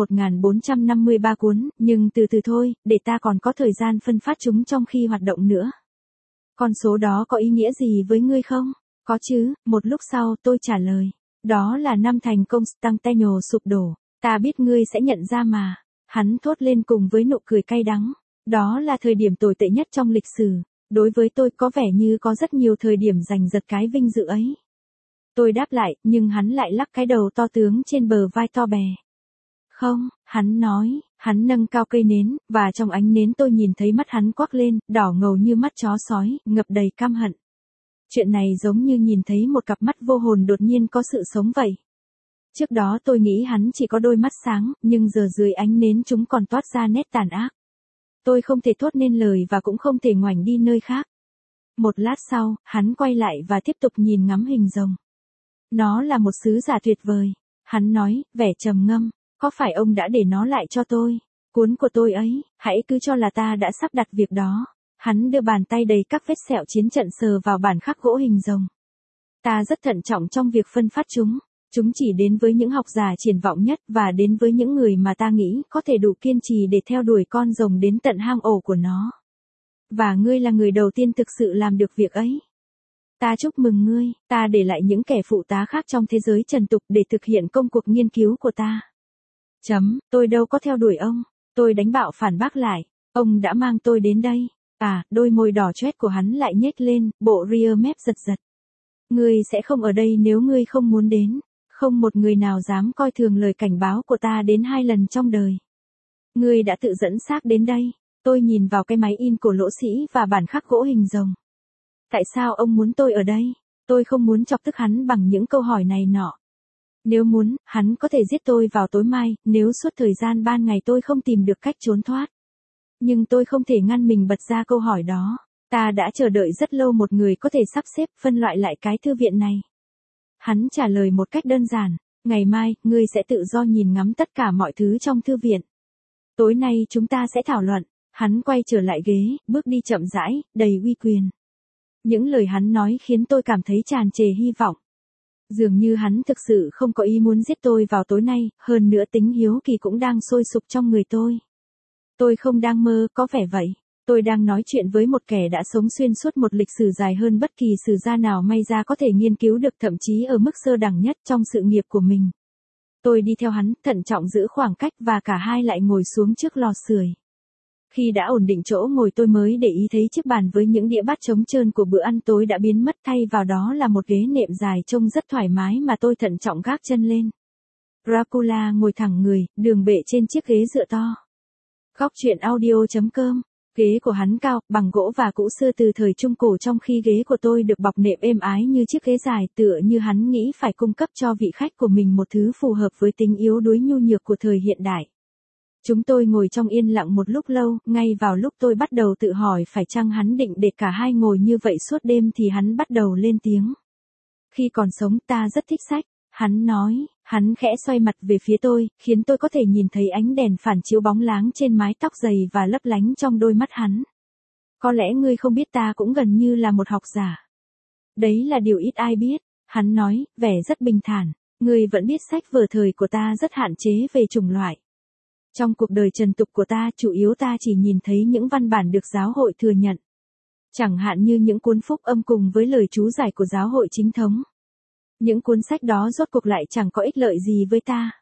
1453 cuốn, nhưng từ từ thôi, để ta còn có thời gian phân phát chúng trong khi hoạt động nữa. Con số đó có ý nghĩa gì với ngươi không? Có chứ, một lúc sau tôi trả lời. Đó là năm thành Constantinople sụp đổ. Ta biết ngươi sẽ nhận ra mà. Hắn thốt lên cùng với nụ cười cay đắng. Đó là thời điểm tồi tệ nhất trong lịch sử. Đối với tôi có vẻ như có rất nhiều thời điểm giành giật cái vinh dự ấy. Tôi đáp lại, nhưng hắn lại lắc cái đầu to tướng trên bờ vai to bè. Không, hắn nói, hắn nâng cao cây nến, và trong ánh nến tôi nhìn thấy mắt hắn quắc lên, đỏ ngầu như mắt chó sói, ngập đầy căm hận. Chuyện này giống như nhìn thấy một cặp mắt vô hồn đột nhiên có sự sống vậy. Trước đó tôi nghĩ hắn chỉ có đôi mắt sáng, nhưng giờ dưới ánh nến chúng còn toát ra nét tàn ác. Tôi không thể thốt nên lời và cũng không thể ngoảnh đi nơi khác. Một lát sau, hắn quay lại và tiếp tục nhìn ngắm hình rồng. Nó là một sứ giả tuyệt vời. Hắn nói, vẻ trầm ngâm, có phải ông đã để nó lại cho tôi? Cuốn của tôi ấy, hãy cứ cho là ta đã sắp đặt việc đó. Hắn đưa bàn tay đầy các vết sẹo chiến trận sờ vào bản khắc gỗ hình rồng. Ta rất thận trọng trong việc phân phát chúng. Chúng chỉ đến với những học giả triển vọng nhất và đến với những người mà ta nghĩ có thể đủ kiên trì để theo đuổi con rồng đến tận hang ổ của nó. Và ngươi là người đầu tiên thực sự làm được việc ấy. Ta chúc mừng ngươi, ta để lại những kẻ phụ tá khác trong thế giới trần tục để thực hiện công cuộc nghiên cứu của ta. Tôi đâu có theo đuổi ông, tôi đánh bạo phản bác lại, ông đã mang tôi đến đây. Đôi môi đỏ chét của hắn lại nhếch lên, bộ ria mép giật giật. Ngươi sẽ không ở đây nếu ngươi không muốn đến. Không một người nào dám coi thường lời cảnh báo của ta đến 2 lần trong đời. Ngươi đã tự dẫn xác đến đây. Tôi nhìn vào cái máy in của Lỗ Sĩ và bản khắc gỗ hình rồng. Tại sao ông muốn tôi ở đây? Tôi không muốn chọc tức hắn bằng những câu hỏi này nọ. Nếu muốn, hắn có thể giết tôi vào tối mai, nếu suốt thời gian ban ngày tôi không tìm được cách trốn thoát. Nhưng tôi không thể ngăn mình bật ra câu hỏi đó. Ta đã chờ đợi rất lâu một người có thể sắp xếp, phân loại lại cái thư viện này. Hắn trả lời một cách đơn giản, ngày mai, ngươi sẽ tự do nhìn ngắm tất cả mọi thứ trong thư viện. Tối nay chúng ta sẽ thảo luận. Hắn quay trở lại ghế, bước đi chậm rãi, đầy uy quyền. Những lời hắn nói khiến tôi cảm thấy tràn trề hy vọng. Dường như hắn thực sự không có ý muốn giết tôi vào tối nay, hơn nữa tính hiếu kỳ cũng đang sôi sục trong người tôi. Tôi không đang mơ, có vẻ vậy. Tôi đang nói chuyện với một kẻ đã sống xuyên suốt một lịch sử dài hơn bất kỳ sử gia nào may ra có thể nghiên cứu được, thậm chí ở mức sơ đẳng nhất trong sự nghiệp của mình. Tôi đi theo hắn, thận trọng giữ khoảng cách và cả hai lại ngồi xuống trước lò sưởi. Khi đã ổn định chỗ ngồi tôi mới để ý thấy chiếc bàn với những đĩa bát trống trơn của bữa ăn tối đã biến mất, thay vào đó là một ghế nệm dài trông rất thoải mái mà tôi thận trọng gác chân lên. Dracula ngồi thẳng người, đường bệ trên chiếc ghế dựa to. Góc truyện audio.com. Ghế của hắn cao, bằng gỗ và cũ xưa từ thời Trung Cổ, trong khi ghế của tôi được bọc nệm êm ái như chiếc ghế dài, tựa như hắn nghĩ phải cung cấp cho vị khách của mình một thứ phù hợp với tính yếu đuối nhu nhược của thời hiện đại. Chúng tôi ngồi trong yên lặng một lúc lâu, ngay vào lúc tôi bắt đầu tự hỏi phải chăng hắn định để cả hai ngồi như vậy suốt đêm thì hắn bắt đầu lên tiếng. Khi còn sống ta rất thích sách, hắn nói, hắn khẽ xoay mặt về phía tôi, khiến tôi có thể nhìn thấy ánh đèn phản chiếu bóng láng trên mái tóc dày và lấp lánh trong đôi mắt hắn. Có lẽ ngươi không biết ta cũng gần như là một học giả. Đấy là điều ít ai biết, hắn nói, vẻ rất bình thản, ngươi vẫn biết sách vở thời của ta rất hạn chế về chủng loại. Trong cuộc đời trần tục của ta, chủ yếu ta chỉ nhìn thấy những văn bản được giáo hội thừa nhận. Chẳng hạn như những cuốn phúc âm cùng với lời chú giải của giáo hội chính thống. Những cuốn sách đó rốt cuộc lại chẳng có ích lợi gì với ta.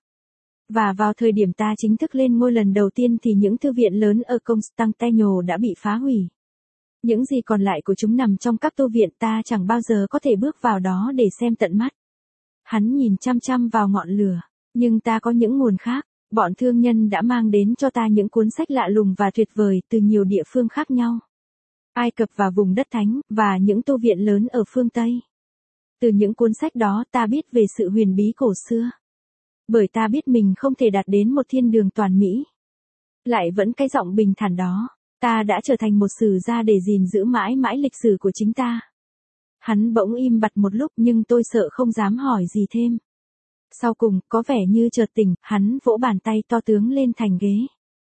Và vào thời điểm ta chính thức lên ngôi lần đầu tiên thì những thư viện lớn ở Constantinople đã bị phá hủy. Những gì còn lại của chúng nằm trong các tu viện, ta chẳng bao giờ có thể bước vào đó để xem tận mắt. Hắn nhìn chăm chăm vào ngọn lửa, nhưng ta có những nguồn khác. Bọn thương nhân đã mang đến cho ta những cuốn sách lạ lùng và tuyệt vời từ nhiều địa phương khác nhau. Ai Cập và vùng đất thánh, và những tu viện lớn ở phương Tây. Từ những cuốn sách đó ta biết về sự huyền bí cổ xưa. Bởi ta biết mình không thể đạt đến một thiên đường toàn mỹ. Lại vẫn cái giọng bình thản đó, ta đã trở thành một sử gia để gìn giữ mãi mãi lịch sử của chính ta. Hắn bỗng im bặt một lúc nhưng tôi sợ không dám hỏi gì thêm. Sau cùng, có vẻ như chợt tỉnh, hắn vỗ bàn tay to tướng lên thành ghế.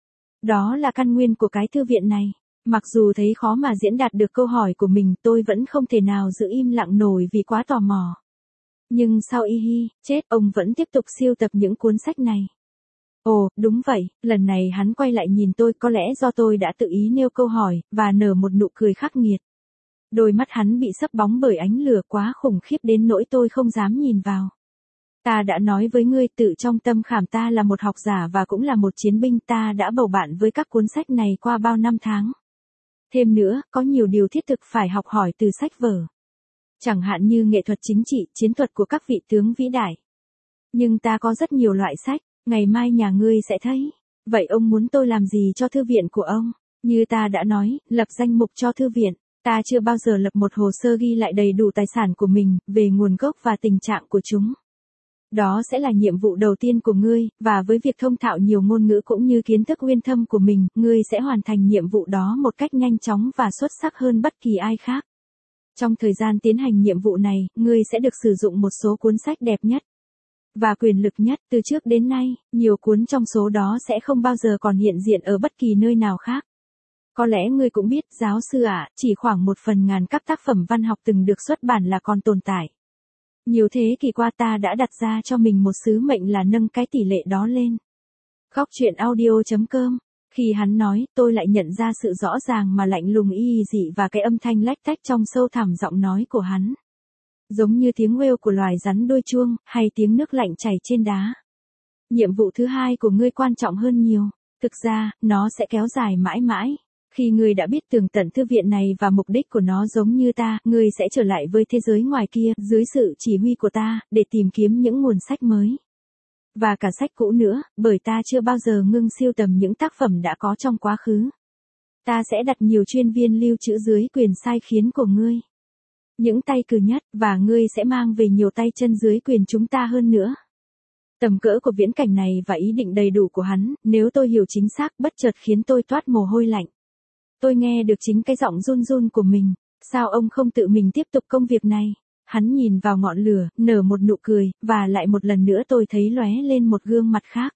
Đó là căn nguyên của cái thư viện này. Mặc dù thấy khó mà diễn đạt được câu hỏi của mình, tôi vẫn không thể nào giữ im lặng nổi vì quá tò mò. Nhưng sao chết, ông vẫn tiếp tục sưu tập những cuốn sách này. Ồ, đúng vậy, lần này hắn quay lại nhìn tôi, có lẽ do tôi đã tự ý nêu câu hỏi, và nở một nụ cười khắc nghiệt. Đôi mắt hắn bị sấp bóng bởi ánh lửa quá khủng khiếp đến nỗi tôi không dám nhìn vào. Ta đã nói với ngươi, tự trong tâm khảm ta là một học giả và cũng là một chiến binh, ta đã bầu bạn với các cuốn sách này qua bao năm tháng. Thêm nữa, có nhiều điều thiết thực phải học hỏi từ sách vở. Chẳng hạn như nghệ thuật chính trị, chiến thuật của các vị tướng vĩ đại. Nhưng ta có rất nhiều loại sách, ngày mai nhà ngươi sẽ thấy. Vậy ông muốn tôi làm gì cho thư viện của ông? Như ta đã nói, lập danh mục cho thư viện. Ta chưa bao giờ lập một hồ sơ ghi lại đầy đủ tài sản của mình, về nguồn gốc và tình trạng của chúng. Đó sẽ là nhiệm vụ đầu tiên của ngươi, và với việc thông thạo nhiều ngôn ngữ cũng như kiến thức uyên thâm của mình, ngươi sẽ hoàn thành nhiệm vụ đó một cách nhanh chóng và xuất sắc hơn bất kỳ ai khác. Trong thời gian tiến hành nhiệm vụ này, ngươi sẽ được sử dụng một số cuốn sách đẹp nhất và quyền lực nhất từ trước đến nay, nhiều cuốn trong số đó sẽ không bao giờ còn hiện diện ở bất kỳ nơi nào khác. Có lẽ ngươi cũng biết, giáo sư ạ, chỉ khoảng 1/1000 các tác phẩm văn học từng được xuất bản là còn tồn tại. Nhiều thế kỷ qua ta đã đặt ra cho mình một sứ mệnh là nâng cái tỷ lệ đó lên. Góc truyện audio.com. Khi hắn nói, tôi lại nhận ra sự rõ ràng mà lạnh lùng dị và cái âm thanh lách tách trong sâu thẳm giọng nói của hắn. Giống như tiếng kêu của loài rắn đôi chuông, hay tiếng nước lạnh chảy trên đá. Nhiệm vụ thứ hai của ngươi quan trọng hơn nhiều. Thực ra, nó sẽ kéo dài mãi mãi. Khi ngươi đã biết tường tận thư viện này và mục đích của nó giống như ta, ngươi sẽ trở lại với thế giới ngoài kia, dưới sự chỉ huy của ta, để tìm kiếm những nguồn sách mới. Và cả sách cũ nữa, bởi ta chưa bao giờ ngưng sưu tầm những tác phẩm đã có trong quá khứ. Ta sẽ đặt nhiều chuyên viên lưu trữ dưới quyền sai khiến của ngươi. Những tay cừ nhất, và ngươi sẽ mang về nhiều tay chân dưới quyền chúng ta hơn nữa. Tầm cỡ của viễn cảnh này và ý định đầy đủ của hắn, nếu tôi hiểu chính xác, bất chợt khiến tôi toát mồ hôi lạnh. Tôi nghe được chính cái giọng run run của mình. Sao ông không tự mình tiếp tục công việc này? Hắn nhìn vào ngọn lửa, nở một nụ cười, và lại một lần nữa tôi thấy lóe lên một gương mặt khác.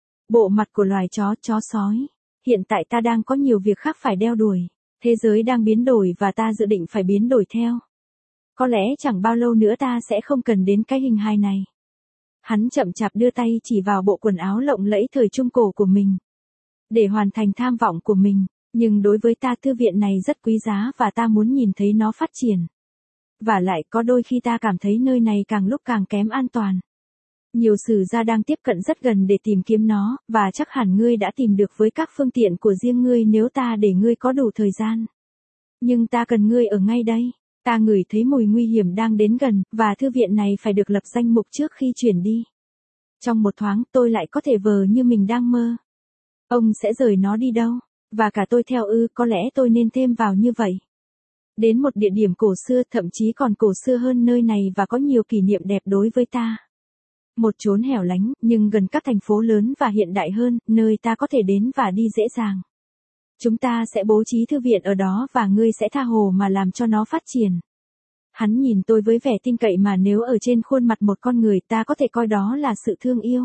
Bộ mặt của loài chó sói. Hiện tại ta đang có nhiều việc khác phải đeo đuổi. Thế giới đang biến đổi và ta dự định phải biến đổi theo. Có lẽ chẳng bao lâu nữa ta sẽ không cần đến cái hình hài này. Hắn chậm chạp đưa tay chỉ vào bộ quần áo lộng lẫy thời trung cổ của mình. Để hoàn thành tham vọng của mình. Nhưng đối với ta thư viện này rất quý giá và ta muốn nhìn thấy nó phát triển. Và lại có đôi khi ta cảm thấy nơi này càng lúc càng kém an toàn. Nhiều sử gia đang tiếp cận rất gần để tìm kiếm nó, và chắc hẳn ngươi đã tìm được với các phương tiện của riêng ngươi nếu ta để ngươi có đủ thời gian. Nhưng ta cần ngươi ở ngay đây. Ta ngửi thấy mùi nguy hiểm đang đến gần, và thư viện này phải được lập danh mục trước khi chuyển đi. Trong một thoáng tôi lại có thể vờ như mình đang mơ. Ông sẽ rời nó đi đâu? Và cả tôi theo có lẽ tôi nên thêm vào như vậy. Đến một địa điểm cổ xưa, thậm chí còn cổ xưa hơn nơi này và có nhiều kỷ niệm đẹp đối với ta. Một chốn hẻo lánh, nhưng gần các thành phố lớn và hiện đại hơn, nơi ta có thể đến và đi dễ dàng. Chúng ta sẽ bố trí thư viện ở đó và ngươi sẽ tha hồ mà làm cho nó phát triển. Hắn nhìn tôi với vẻ tin cậy mà nếu ở trên khuôn mặt một con người ta có thể coi đó là sự thương yêu.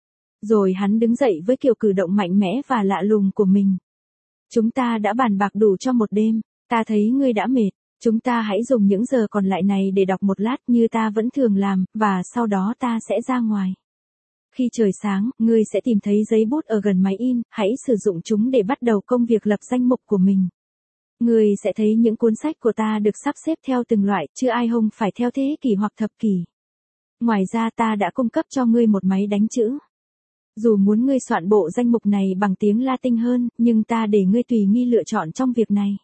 Rồi hắn đứng dậy với kiểu cử động mạnh mẽ và lạ lùng của mình. Chúng ta đã bàn bạc đủ cho một đêm, ta thấy ngươi đã mệt, chúng ta hãy dùng những giờ còn lại này để đọc một lát như ta vẫn thường làm, và sau đó ta sẽ ra ngoài. Khi trời sáng, ngươi sẽ tìm thấy giấy bút ở gần máy in, hãy sử dụng chúng để bắt đầu công việc lập danh mục của mình. Ngươi sẽ thấy những cuốn sách của ta được sắp xếp theo từng loại, chứ ai không phải theo thế kỷ hoặc thập kỷ. Ngoài ra ta đã cung cấp cho ngươi một máy đánh chữ. Dù muốn ngươi soạn bộ danh mục này bằng tiếng Latin hơn, nhưng ta để ngươi tùy nghi lựa chọn trong việc này.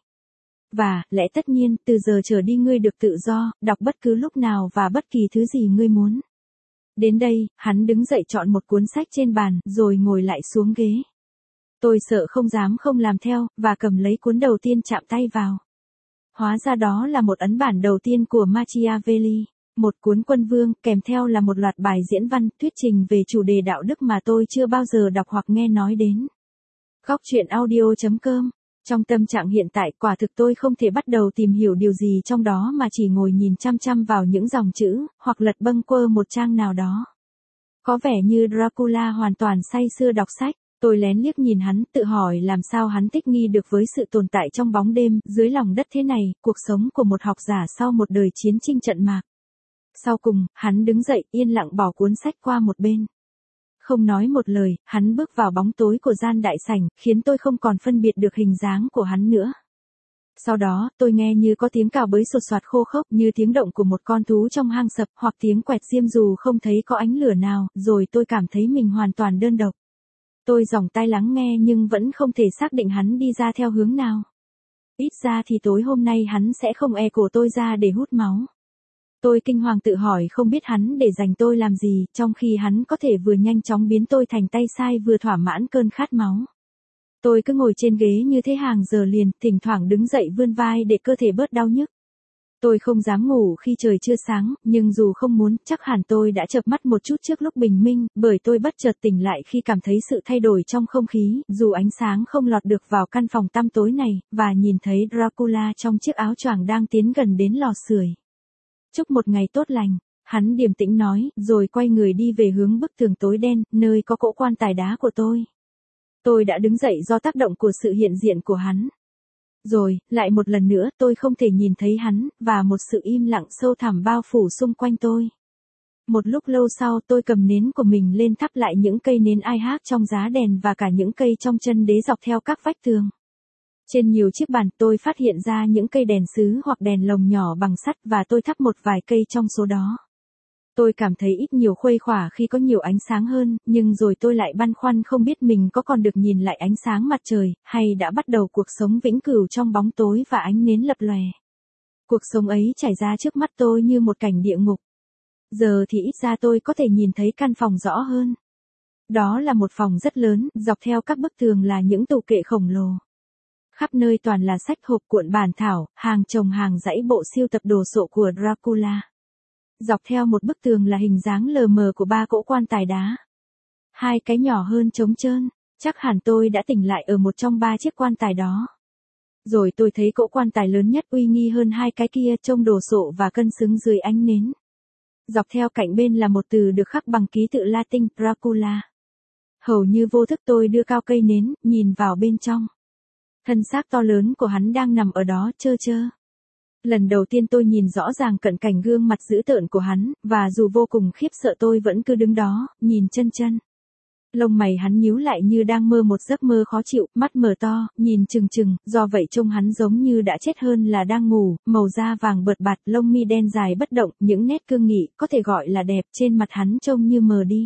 Và, lẽ tất nhiên, từ giờ trở đi ngươi được tự do, đọc bất cứ lúc nào và bất kỳ thứ gì ngươi muốn. Đến đây, hắn đứng dậy chọn một cuốn sách trên bàn, rồi ngồi lại xuống ghế. Tôi sợ không dám không làm theo, và cầm lấy cuốn đầu tiên chạm tay vào. Hóa ra đó là một ấn bản đầu tiên của Machiavelli. Một cuốn quân vương, kèm theo là một loạt bài diễn văn, thuyết trình về chủ đề đạo đức mà tôi chưa bao giờ đọc hoặc nghe nói đến. Góc truyện audio.com. Trong tâm trạng hiện tại, quả thực tôi không thể bắt đầu tìm hiểu điều gì trong đó mà chỉ ngồi nhìn chăm chăm vào những dòng chữ, hoặc lật bâng quơ một trang nào đó. Có vẻ như Dracula hoàn toàn say sưa đọc sách. Tôi lén liếc nhìn hắn, tự hỏi làm sao hắn thích nghi được với sự tồn tại trong bóng đêm, dưới lòng đất thế này, cuộc sống của một học giả sau một đời chiến tranh trận mạc. Sau cùng, hắn đứng dậy, yên lặng bỏ cuốn sách qua một bên. Không nói một lời, hắn bước vào bóng tối của gian đại sảnh, khiến tôi không còn phân biệt được hình dáng của hắn nữa. Sau đó, tôi nghe như có tiếng cào bới sột soạt khô khốc, như tiếng động của một con thú trong hang sập, hoặc tiếng quẹt diêm dù không thấy có ánh lửa nào, rồi tôi cảm thấy mình hoàn toàn đơn độc. Tôi dòng tai lắng nghe nhưng vẫn không thể xác định hắn đi ra theo hướng nào. Ít ra thì tối hôm nay hắn sẽ không cổ tôi ra để hút máu. Tôi kinh hoàng tự hỏi không biết hắn để dành tôi làm gì, trong khi hắn có thể vừa nhanh chóng biến tôi thành tay sai vừa thỏa mãn cơn khát máu. Tôi cứ ngồi trên ghế như thế hàng giờ liền, thỉnh thoảng đứng dậy vươn vai để cơ thể bớt đau nhức. Tôi không dám ngủ khi trời chưa sáng, nhưng dù không muốn, chắc hẳn tôi đã chợp mắt một chút trước lúc bình minh, bởi tôi bất chợt tỉnh lại khi cảm thấy sự thay đổi trong không khí, dù ánh sáng không lọt được vào căn phòng tăm tối này, và nhìn thấy Dracula trong chiếc áo choàng đang tiến gần đến lò sưởi. Chúc một ngày tốt lành, hắn điềm tĩnh nói, rồi quay người đi về hướng bức tường tối đen, nơi có cỗ quan tài đá của tôi. Tôi đã đứng dậy do tác động của sự hiện diện của hắn. Rồi, lại một lần nữa, tôi không thể nhìn thấy hắn, và một sự im lặng sâu thẳm bao phủ xung quanh tôi. Một lúc lâu sau, tôi cầm nến của mình lên thắp lại những cây nến ai hát trong giá đèn và cả những cây trong chân đế dọc theo các vách tường. Trên nhiều chiếc bàn, tôi phát hiện ra những cây đèn sứ hoặc đèn lồng nhỏ bằng sắt và tôi thắp một vài cây trong số đó. Tôi cảm thấy ít nhiều khuây khỏa khi có nhiều ánh sáng hơn, nhưng rồi tôi lại băn khoăn không biết mình có còn được nhìn lại ánh sáng mặt trời, hay đã bắt đầu cuộc sống vĩnh cửu trong bóng tối và ánh nến lập lòe. Cuộc sống ấy trải ra trước mắt tôi như một cảnh địa ngục. Giờ thì ít ra tôi có thể nhìn thấy căn phòng rõ hơn. Đó là một phòng rất lớn, dọc theo các bức tường là những tủ kệ khổng lồ. Khắp nơi toàn là sách hộp cuộn bản thảo, hàng chồng hàng dãy bộ siêu tập đồ sộ của Dracula. Dọc theo một bức tường là hình dáng lờ mờ của 3 cỗ quan tài đá. 2 cái nhỏ hơn trống trơn, chắc hẳn tôi đã tỉnh lại ở một trong 3 chiếc quan tài đó. Rồi tôi thấy cỗ quan tài lớn nhất uy nghi hơn 2 cái kia, trông đồ sộ và cân xứng dưới ánh nến. Dọc theo cạnh bên là một từ được khắc bằng ký tự Latin, Dracula. Hầu như vô thức tôi đưa cao cây nến, nhìn vào bên trong. Thân xác to lớn của hắn đang nằm ở đó trơ trơ. Lần đầu tiên tôi nhìn rõ ràng cận cảnh gương mặt dữ tợn của hắn, và dù vô cùng khiếp sợ tôi vẫn cứ đứng đó, nhìn chân chân. Lông mày hắn nhíu lại như đang mơ một giấc mơ khó chịu, mắt mở to, nhìn chừng chừng, do vậy trông hắn giống như đã chết hơn là đang ngủ, màu da vàng bợt bạt, lông mi đen dài bất động, những nét cương nghị, có thể gọi là đẹp, trên mặt hắn trông như mờ đi.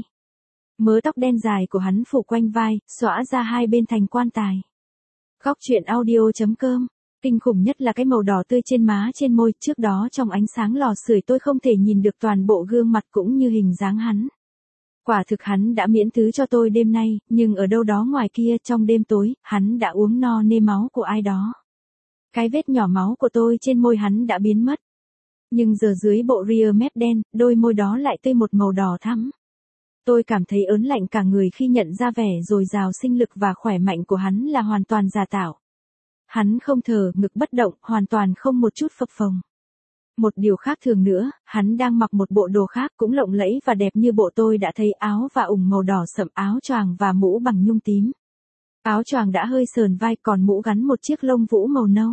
Mớ tóc đen dài của hắn phủ quanh vai, xõa ra hai bên thành quan tài. Góc truyện audio.com. Kinh khủng nhất là cái màu đỏ tươi trên má trên môi, trước đó trong ánh sáng lò sưởi tôi không thể nhìn được toàn bộ gương mặt cũng như hình dáng hắn. Quả thực hắn đã miễn thứ cho tôi đêm nay, nhưng ở đâu đó ngoài kia trong đêm tối, hắn đã uống no nê máu của ai đó. Cái vết nhỏ máu của tôi trên môi hắn đã biến mất. Nhưng giờ dưới bộ ria mép đen, đôi môi đó lại tươi một màu đỏ thắm. Tôi cảm thấy ớn lạnh cả người khi nhận ra vẻ dồi dào sinh lực và khỏe mạnh của hắn là hoàn toàn giả tạo. Hắn không thở, ngực bất động, hoàn toàn không một chút phập phồng. Một điều khác thường nữa, hắn đang mặc một bộ đồ khác cũng lộng lẫy và đẹp như bộ tôi đã thấy, áo và ủng màu đỏ sậm, áo choàng và mũ bằng nhung tím. Áo choàng đã hơi sờn vai, còn mũ gắn một chiếc lông vũ màu nâu.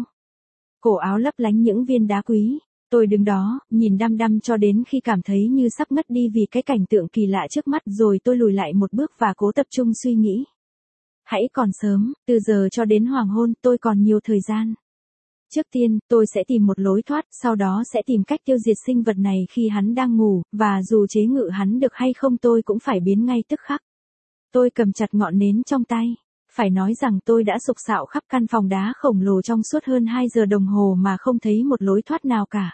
Cổ áo lấp lánh những viên đá quý. Tôi đứng đó, nhìn đăm đăm cho đến khi cảm thấy như sắp ngất đi vì cái cảnh tượng kỳ lạ trước mắt, rồi tôi lùi lại một bước và cố tập trung suy nghĩ. Hãy còn sớm, từ giờ cho đến hoàng hôn, tôi còn nhiều thời gian. Trước tiên, tôi sẽ tìm một lối thoát, sau đó sẽ tìm cách tiêu diệt sinh vật này khi hắn đang ngủ, và dù chế ngự hắn được hay không tôi cũng phải biến ngay tức khắc. Tôi cầm chặt ngọn nến trong tay. Phải nói rằng tôi đã sục sạo khắp căn phòng đá khổng lồ trong suốt hơn 2 giờ đồng hồ mà không thấy một lối thoát nào cả.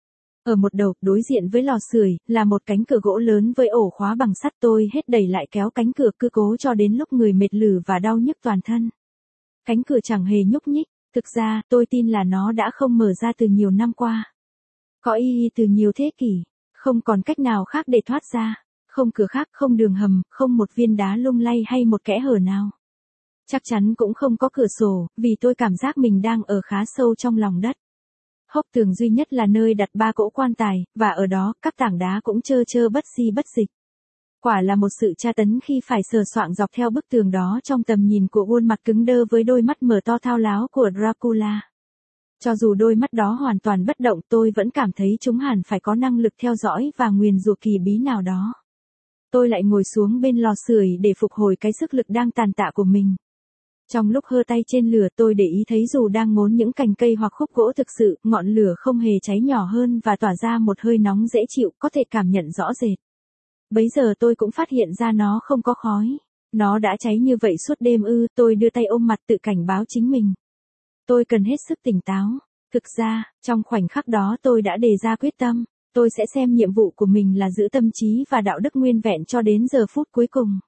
Ở một đầu, đối diện với lò sưởi, là một cánh cửa gỗ lớn với ổ khóa bằng sắt, tôi hết đẩy lại kéo cánh cửa cứ cố cho đến lúc người mệt lử và đau nhức toàn thân. Cánh cửa chẳng hề nhúc nhích, thực ra, tôi tin là nó đã không mở ra từ nhiều năm qua. Có y từ nhiều thế kỷ, không còn cách nào khác để thoát ra, không cửa khác, không đường hầm, không một viên đá lung lay hay một kẽ hở nào. Chắc chắn cũng không có cửa sổ, vì tôi cảm giác mình đang ở khá sâu trong lòng đất. Hốc tường duy nhất là nơi đặt 3 cỗ quan tài, và ở đó, các tảng đá cũng trơ trơ bất di bất dịch. Quả là một sự tra tấn khi phải sờ soạng dọc theo bức tường đó trong tầm nhìn của khuôn mặt cứng đơ với đôi mắt mở to thao láo của Dracula. Cho dù đôi mắt đó hoàn toàn bất động, tôi vẫn cảm thấy chúng hẳn phải có năng lực theo dõi và nguyền rủa kỳ bí nào đó. Tôi lại ngồi xuống bên lò sưởi để phục hồi cái sức lực đang tàn tạ của mình. Trong lúc hơ tay trên lửa, tôi để ý thấy dù đang ngốn những cành cây hoặc khúc gỗ, thực sự, ngọn lửa không hề cháy nhỏ hơn và tỏa ra một hơi nóng dễ chịu, có thể cảm nhận rõ rệt. Bấy giờ tôi cũng phát hiện ra nó không có khói. Nó đã cháy như vậy suốt đêm ư? Tôi đưa tay ôm mặt tự cảnh báo chính mình. Tôi cần hết sức tỉnh táo. Thực ra, trong khoảnh khắc đó tôi đã đề ra quyết tâm. Tôi sẽ xem nhiệm vụ của mình là giữ tâm trí và đạo đức nguyên vẹn cho đến giờ phút cuối cùng.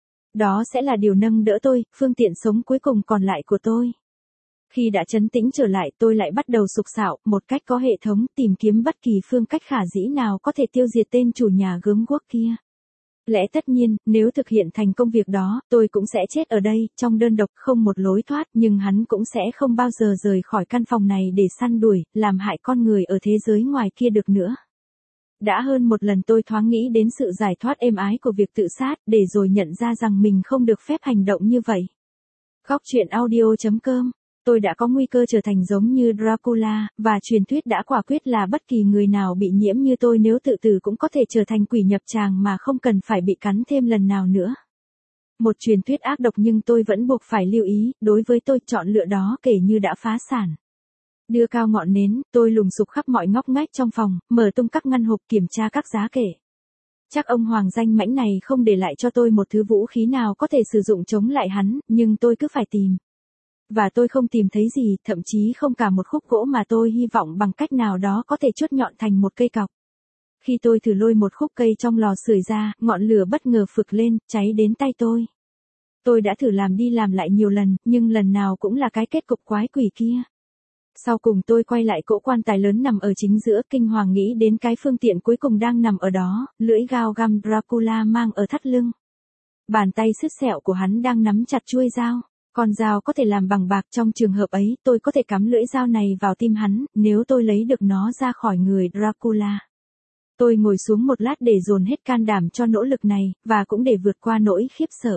Đó sẽ là điều nâng đỡ tôi, phương tiện sống cuối cùng còn lại của tôi. Khi đã trấn tĩnh trở lại, tôi lại bắt đầu sục sạo, một cách có hệ thống, tìm kiếm bất kỳ phương cách khả dĩ nào có thể tiêu diệt tên chủ nhà gớm guốc kia. Lẽ tất nhiên, nếu thực hiện thành công việc đó, tôi cũng sẽ chết ở đây, trong đơn độc, không một lối thoát, nhưng hắn cũng sẽ không bao giờ rời khỏi căn phòng này để săn đuổi, làm hại con người ở thế giới ngoài kia được nữa. Đã hơn một lần tôi thoáng nghĩ đến sự giải thoát êm ái của việc tự sát, để rồi nhận ra rằng mình không được phép hành động như vậy. Góc truyện audio.com. Tôi đã có nguy cơ trở thành giống như Dracula, và truyền thuyết đã quả quyết là bất kỳ người nào bị nhiễm như tôi nếu tự tử cũng có thể trở thành quỷ nhập tràng mà không cần phải bị cắn thêm lần nào nữa. Một truyền thuyết ác độc, nhưng tôi vẫn buộc phải lưu ý, đối với tôi chọn lựa đó kể như đã phá sản. Đưa cao ngọn nến, tôi lùng sục khắp mọi ngóc ngách trong phòng, mở tung các ngăn hộp, kiểm tra các giá kệ. Chắc ông hoàng danh mãnh này không để lại cho tôi một thứ vũ khí nào có thể sử dụng chống lại hắn, nhưng tôi cứ phải tìm. Và tôi không tìm thấy gì, thậm chí không cả một khúc gỗ mà tôi hy vọng bằng cách nào đó có thể chốt nhọn thành một cây cọc. Khi tôi thử lôi một khúc cây trong lò sưởi ra, ngọn lửa bất ngờ phực lên, cháy đến tay tôi. Tôi đã thử làm đi làm lại nhiều lần, nhưng lần nào cũng là cái kết cục quái quỷ kia. Sau cùng tôi quay lại cỗ quan tài lớn nằm ở chính giữa, kinh hoàng nghĩ đến cái phương tiện cuối cùng đang nằm ở đó, lưỡi dao găm Dracula mang ở thắt lưng. Bàn tay sứt sẹo của hắn đang nắm chặt chuôi dao. Con dao có thể làm bằng bạc, trong trường hợp ấy, tôi có thể cắm lưỡi dao này vào tim hắn, nếu tôi lấy được nó ra khỏi người Dracula. Tôi ngồi xuống một lát để dồn hết can đảm cho nỗ lực này, và cũng để vượt qua nỗi khiếp sợ.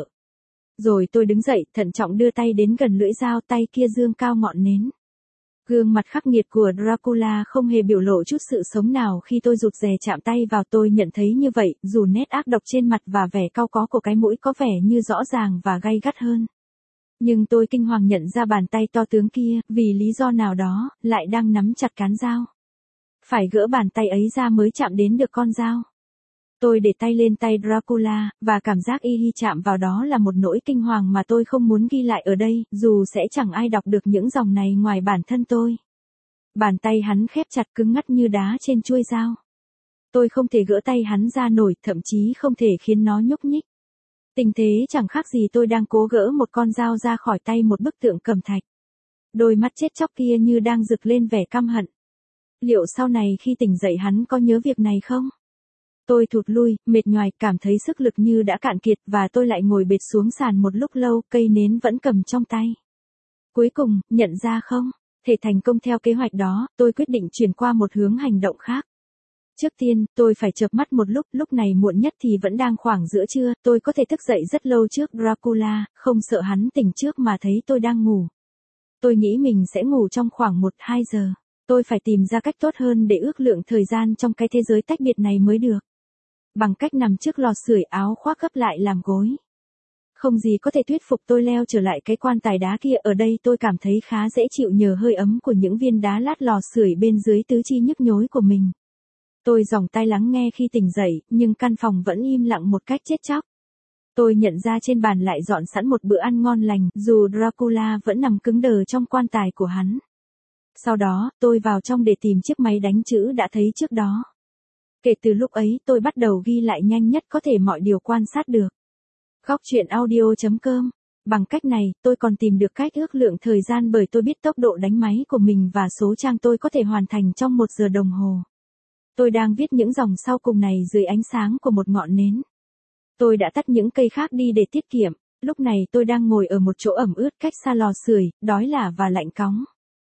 Rồi tôi đứng dậy, thận trọng đưa tay đến gần lưỡi dao, tay kia giương cao ngọn nến. Gương mặt khắc nghiệt của Dracula không hề biểu lộ chút sự sống nào khi tôi rụt rè chạm tay vào. Tôi nhận thấy như vậy, dù nét ác độc trên mặt và vẻ cau có của cái mũi có vẻ như rõ ràng và gay gắt hơn. Nhưng tôi kinh hoàng nhận ra bàn tay to tướng kia, vì lý do nào đó, lại đang nắm chặt cán dao. Phải gỡ bàn tay ấy ra mới chạm đến được con dao. Tôi để tay lên tay Dracula, và cảm giác y chạm vào đó là một nỗi kinh hoàng mà tôi không muốn ghi lại ở đây, dù sẽ chẳng ai đọc được những dòng này ngoài bản thân tôi. Bàn tay hắn khép chặt cứng ngắt như đá trên chuôi dao. Tôi không thể gỡ tay hắn ra nổi, thậm chí không thể khiến nó nhúc nhích. Tình thế chẳng khác gì tôi đang cố gỡ một con dao ra khỏi tay một bức tượng cẩm thạch. Đôi mắt chết chóc kia như đang rực lên vẻ căm hận. Liệu sau này khi tỉnh dậy hắn có nhớ việc này không? Tôi thụt lui, mệt nhoài, cảm thấy sức lực như đã cạn kiệt, và tôi lại ngồi bệt xuống sàn một lúc lâu, cây nến vẫn cầm trong tay. Cuối cùng, nhận ra không thể thành công theo kế hoạch đó, tôi quyết định chuyển qua một hướng hành động khác. Trước tiên, tôi phải chợp mắt một lúc này muộn nhất thì vẫn đang khoảng giữa trưa, tôi có thể thức dậy rất lâu trước Dracula, không sợ hắn tỉnh trước mà thấy tôi đang ngủ. Tôi nghĩ mình sẽ ngủ trong khoảng 1-2 giờ. Tôi phải tìm ra cách tốt hơn để ước lượng thời gian trong cái thế giới tách biệt này mới được. Bằng cách nằm trước lò sưởi, áo khoác gấp lại làm gối. Không gì có thể thuyết phục tôi leo trở lại cái quan tài đá kia, ở đây tôi cảm thấy khá dễ chịu nhờ hơi ấm của những viên đá lát lò sưởi bên dưới tứ chi nhức nhối của mình. Tôi giòng tai lắng nghe khi tỉnh dậy, nhưng căn phòng vẫn im lặng một cách chết chóc. Tôi nhận ra trên bàn lại dọn sẵn một bữa ăn ngon lành, dù Dracula vẫn nằm cứng đờ trong quan tài của hắn. Sau đó, tôi vào trong để tìm chiếc máy đánh chữ đã thấy trước đó. Kể từ lúc ấy, tôi bắt đầu ghi lại nhanh nhất có thể mọi điều quan sát được. Góc truyện audio.com. Bằng cách này, tôi còn tìm được cách ước lượng thời gian bởi tôi biết tốc độ đánh máy của mình và số trang tôi có thể hoàn thành trong 1 giờ đồng hồ. Tôi đang viết những dòng sau cùng này dưới ánh sáng của một ngọn nến. Tôi đã tắt những cây khác đi để tiết kiệm. Lúc này tôi đang ngồi ở một chỗ ẩm ướt cách xa lò sưởi, đói lả và lạnh cóng.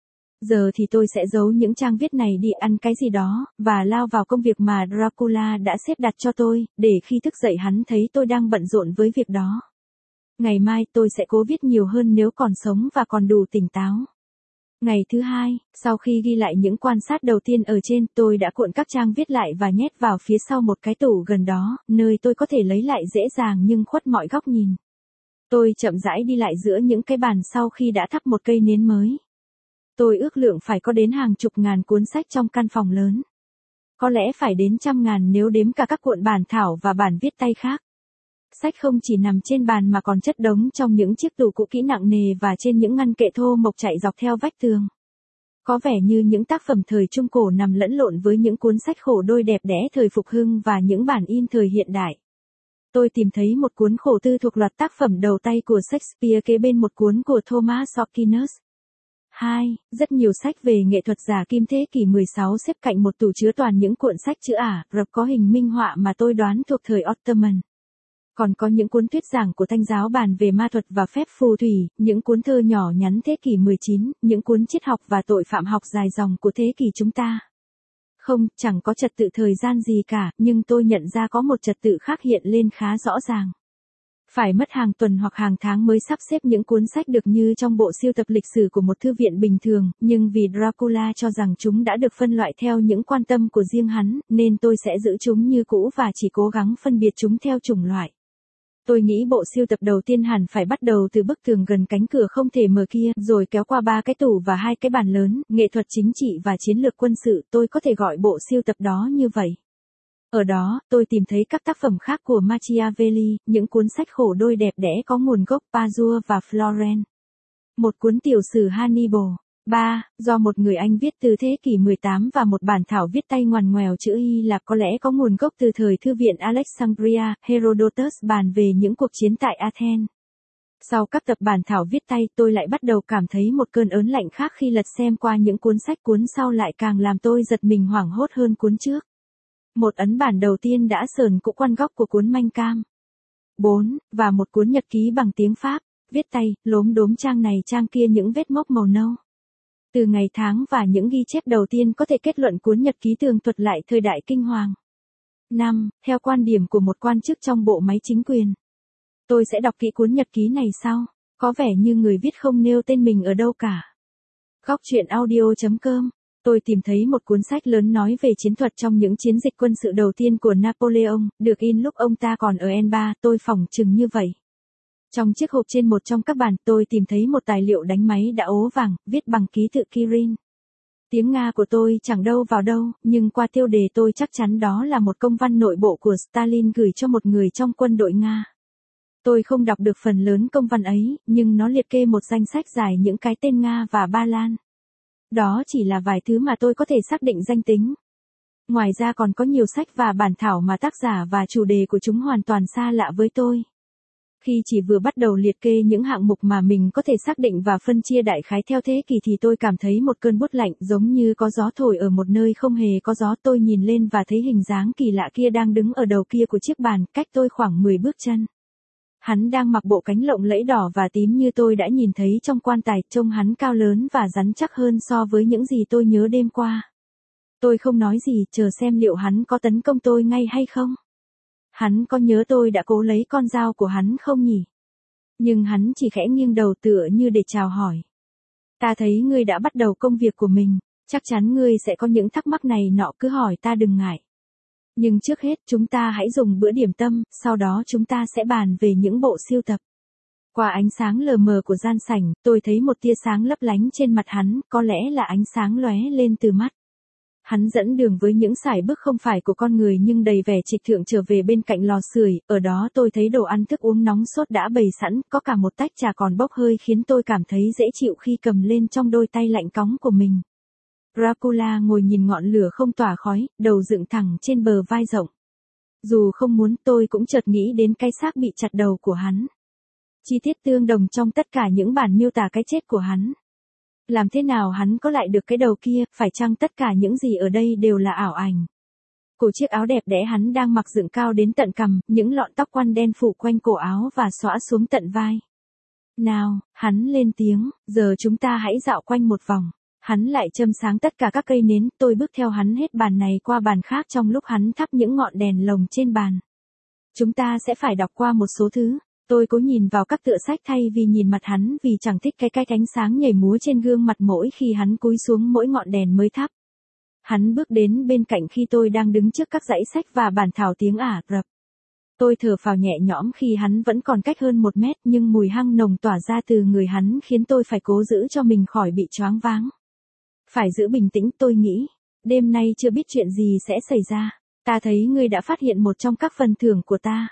Giờ thì tôi sẽ giấu những trang viết này đi ăn cái gì đó, và lao vào công việc mà Dracula đã xếp đặt cho tôi, để khi thức dậy hắn thấy tôi đang bận rộn với việc đó. Ngày mai tôi sẽ cố viết nhiều hơn nếu còn sống và còn đủ tỉnh táo. Ngày thứ 2, sau khi ghi lại những quan sát đầu tiên ở trên, tôi đã cuộn các trang viết lại và nhét vào phía sau một cái tủ gần đó, nơi tôi có thể lấy lại dễ dàng nhưng khuất mọi góc nhìn. Tôi chậm rãi đi lại giữa những cái bàn sau khi đã thắp một cây nến mới. Tôi ước lượng phải có đến hàng chục ngàn cuốn sách trong căn phòng lớn. Có lẽ phải đến 100.000 nếu đếm cả các cuộn bản thảo và bản viết tay khác. Sách không chỉ nằm trên bàn mà còn chất đống trong những chiếc tủ cũ kỹ nặng nề và trên những ngăn kệ thô mộc chạy dọc theo vách tường. Có vẻ như những tác phẩm thời Trung Cổ nằm lẫn lộn với những cuốn sách khổ đôi đẹp đẽ thời Phục Hưng và những bản in thời hiện đại. Tôi tìm thấy một cuốn khổ tư thuộc loạt tác phẩm đầu tay của Shakespeare kế bên một cuốn của Thomas Aquinas. 2. Rất nhiều sách về nghệ thuật giả kim thế kỷ 16 xếp cạnh một tủ chứa toàn những cuộn sách chữ Ả Rập có hình minh họa mà tôi đoán thuộc thời Ottoman. Còn có những cuốn thuyết giảng của Thanh giáo bàn về ma thuật và phép phù thủy, những cuốn thơ nhỏ nhắn thế kỷ 19, những cuốn triết học và tội phạm học dài dòng của thế kỷ chúng ta. Không, chẳng có trật tự thời gian gì cả, nhưng tôi nhận ra có một trật tự khác hiện lên khá rõ ràng. Phải mất hàng tuần hoặc hàng tháng mới sắp xếp những cuốn sách được như trong bộ sưu tập lịch sử của một thư viện bình thường, nhưng vì Dracula cho rằng chúng đã được phân loại theo những quan tâm của riêng hắn, nên tôi sẽ giữ chúng như cũ và chỉ cố gắng phân biệt chúng theo chủng loại. Tôi nghĩ bộ sưu tập đầu tiên hẳn phải bắt đầu từ bức tường gần cánh cửa không thể mở kia, rồi kéo qua 3 cái tủ và 2 cái bàn lớn, nghệ thuật chính trị và chiến lược quân sự, tôi có thể gọi bộ sưu tập đó như vậy. Ở đó, tôi tìm thấy các tác phẩm khác của Machiavelli, những cuốn sách khổ đôi đẹp đẽ có nguồn gốc Pazua và Florence. Một cuốn tiểu sử Hannibal. 3. Do một người Anh viết từ thế kỷ 18 và một bản thảo viết tay ngoằn ngoèo chữ Hy Lạp có lẽ có nguồn gốc từ thời thư viện Alexandria, Herodotus bàn về những cuộc chiến tại Athens. Sau các tập bản thảo viết tay tôi lại bắt đầu cảm thấy một cơn ớn lạnh khác khi lật xem qua những cuốn sách cuốn sau lại càng làm tôi giật mình hoảng hốt hơn cuốn trước. Một ấn bản đầu tiên đã sờn cũ quan góc của cuốn Mein Kampf. 4. Và một cuốn nhật ký bằng tiếng Pháp, viết tay, lốm đốm trang này trang kia những vết mốc màu nâu. Từ ngày tháng và những ghi chép đầu tiên có thể kết luận cuốn nhật ký tường thuật lại thời đại kinh hoàng. 5. Theo quan điểm của một quan chức trong bộ máy chính quyền. Tôi sẽ đọc kỹ cuốn nhật ký này sau. Có vẻ như người viết không nêu tên mình ở đâu cả. Góc truyện audio.com. Tôi tìm thấy một cuốn sách lớn nói về chiến thuật trong những chiến dịch quân sự đầu tiên của Napoleon, được in lúc ông ta còn ở Elba, tôi phỏng chừng như vậy. Trong chiếc hộp trên một trong các bản, tôi tìm thấy một tài liệu đánh máy đã ố vàng, viết bằng ký tự Kirin. Tiếng Nga của tôi chẳng đâu vào đâu, nhưng qua tiêu đề tôi chắc chắn đó là một công văn nội bộ của Stalin gửi cho một người trong quân đội Nga. Tôi không đọc được phần lớn công văn ấy, nhưng nó liệt kê một danh sách dài những cái tên Nga và Ba Lan. Đó chỉ là vài thứ mà tôi có thể xác định danh tính. Ngoài ra còn có nhiều sách và bản thảo mà tác giả và chủ đề của chúng hoàn toàn xa lạ với tôi. Khi chỉ vừa bắt đầu liệt kê những hạng mục mà mình có thể xác định và phân chia đại khái theo thế kỷ thì tôi cảm thấy một cơn buốt lạnh giống như có gió thổi ở một nơi không hề có gió. Tôi nhìn lên và thấy hình dáng kỳ lạ kia đang đứng ở đầu kia của chiếc bàn, cách tôi khoảng 10 bước chân. Hắn đang mặc bộ cánh lộng lẫy đỏ và tím như tôi đã nhìn thấy trong quan tài, trông hắn cao lớn và rắn chắc hơn so với những gì tôi nhớ đêm qua. Tôi không nói gì, chờ xem liệu hắn có tấn công tôi ngay hay không. Hắn có nhớ tôi đã cố lấy con dao của hắn không nhỉ? Nhưng hắn chỉ khẽ nghiêng đầu tựa như để chào hỏi. Ta thấy ngươi đã bắt đầu công việc của mình, chắc chắn ngươi sẽ có những thắc mắc này nọ, cứ hỏi ta đừng ngại. Nhưng trước hết chúng ta hãy dùng bữa điểm tâm, sau đó chúng ta sẽ bàn về những bộ sưu tập. Qua ánh sáng lờ mờ của gian sảnh, tôi thấy một tia sáng lấp lánh trên mặt hắn, có lẽ là ánh sáng lóe lên từ mắt. Hắn dẫn đường với những sải bước không phải của con người nhưng đầy vẻ trịch thượng trở về bên cạnh lò sưởi, ở đó tôi thấy đồ ăn thức uống nóng sốt đã bày sẵn, có cả một tách trà còn bốc hơi khiến tôi cảm thấy dễ chịu khi cầm lên trong đôi tay lạnh cóng của mình. Dracula ngồi nhìn ngọn lửa không tỏa khói, đầu dựng thẳng trên bờ vai rộng. Dù không muốn, tôi cũng chợt nghĩ đến cái xác bị chặt đầu của hắn. Chi tiết tương đồng trong tất cả những bản miêu tả cái chết của hắn. Làm thế nào hắn có lại được cái đầu kia, phải chăng tất cả những gì ở đây đều là ảo ảnh? Cổ chiếc áo đẹp đẽ hắn đang mặc dựng cao đến tận cằm, những lọn tóc quăn đen phủ quanh cổ áo và xõa xuống tận vai. Nào, hắn lên tiếng, giờ chúng ta hãy dạo quanh một vòng. Hắn lại châm sáng tất cả các cây nến, tôi bước theo hắn hết bàn này qua bàn khác trong lúc hắn thắp những ngọn đèn lồng trên bàn. Chúng ta sẽ phải đọc qua một số thứ. Tôi cố nhìn vào các tựa sách thay vì nhìn mặt hắn vì chẳng thích cái ánh sáng nhảy múa trên gương mặt mỗi khi hắn cúi xuống mỗi ngọn đèn mới thắp. Hắn bước đến bên cạnh khi tôi đang đứng trước các dãy sách và bản thảo tiếng Ả Rập. Tôi thở phào nhẹ nhõm khi hắn vẫn còn cách hơn 1 mét nhưng mùi hăng nồng tỏa ra từ người hắn khiến tôi phải cố giữ cho mình khỏi bị choáng váng. Phải giữ bình tĩnh, tôi nghĩ. Đêm nay chưa biết chuyện gì sẽ xảy ra. Ta thấy ngươi đã phát hiện một trong các phần thưởng của ta.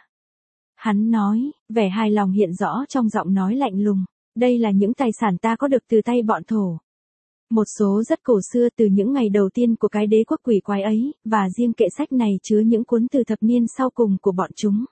Hắn nói, vẻ hài lòng hiện rõ trong giọng nói lạnh lùng. Đây là những tài sản ta có được từ tay bọn thổ. Một số rất cổ xưa từ những ngày đầu tiên của cái đế quốc quỷ quái ấy, và riêng kệ sách này chứa những cuốn từ thập niên sau cùng của bọn chúng.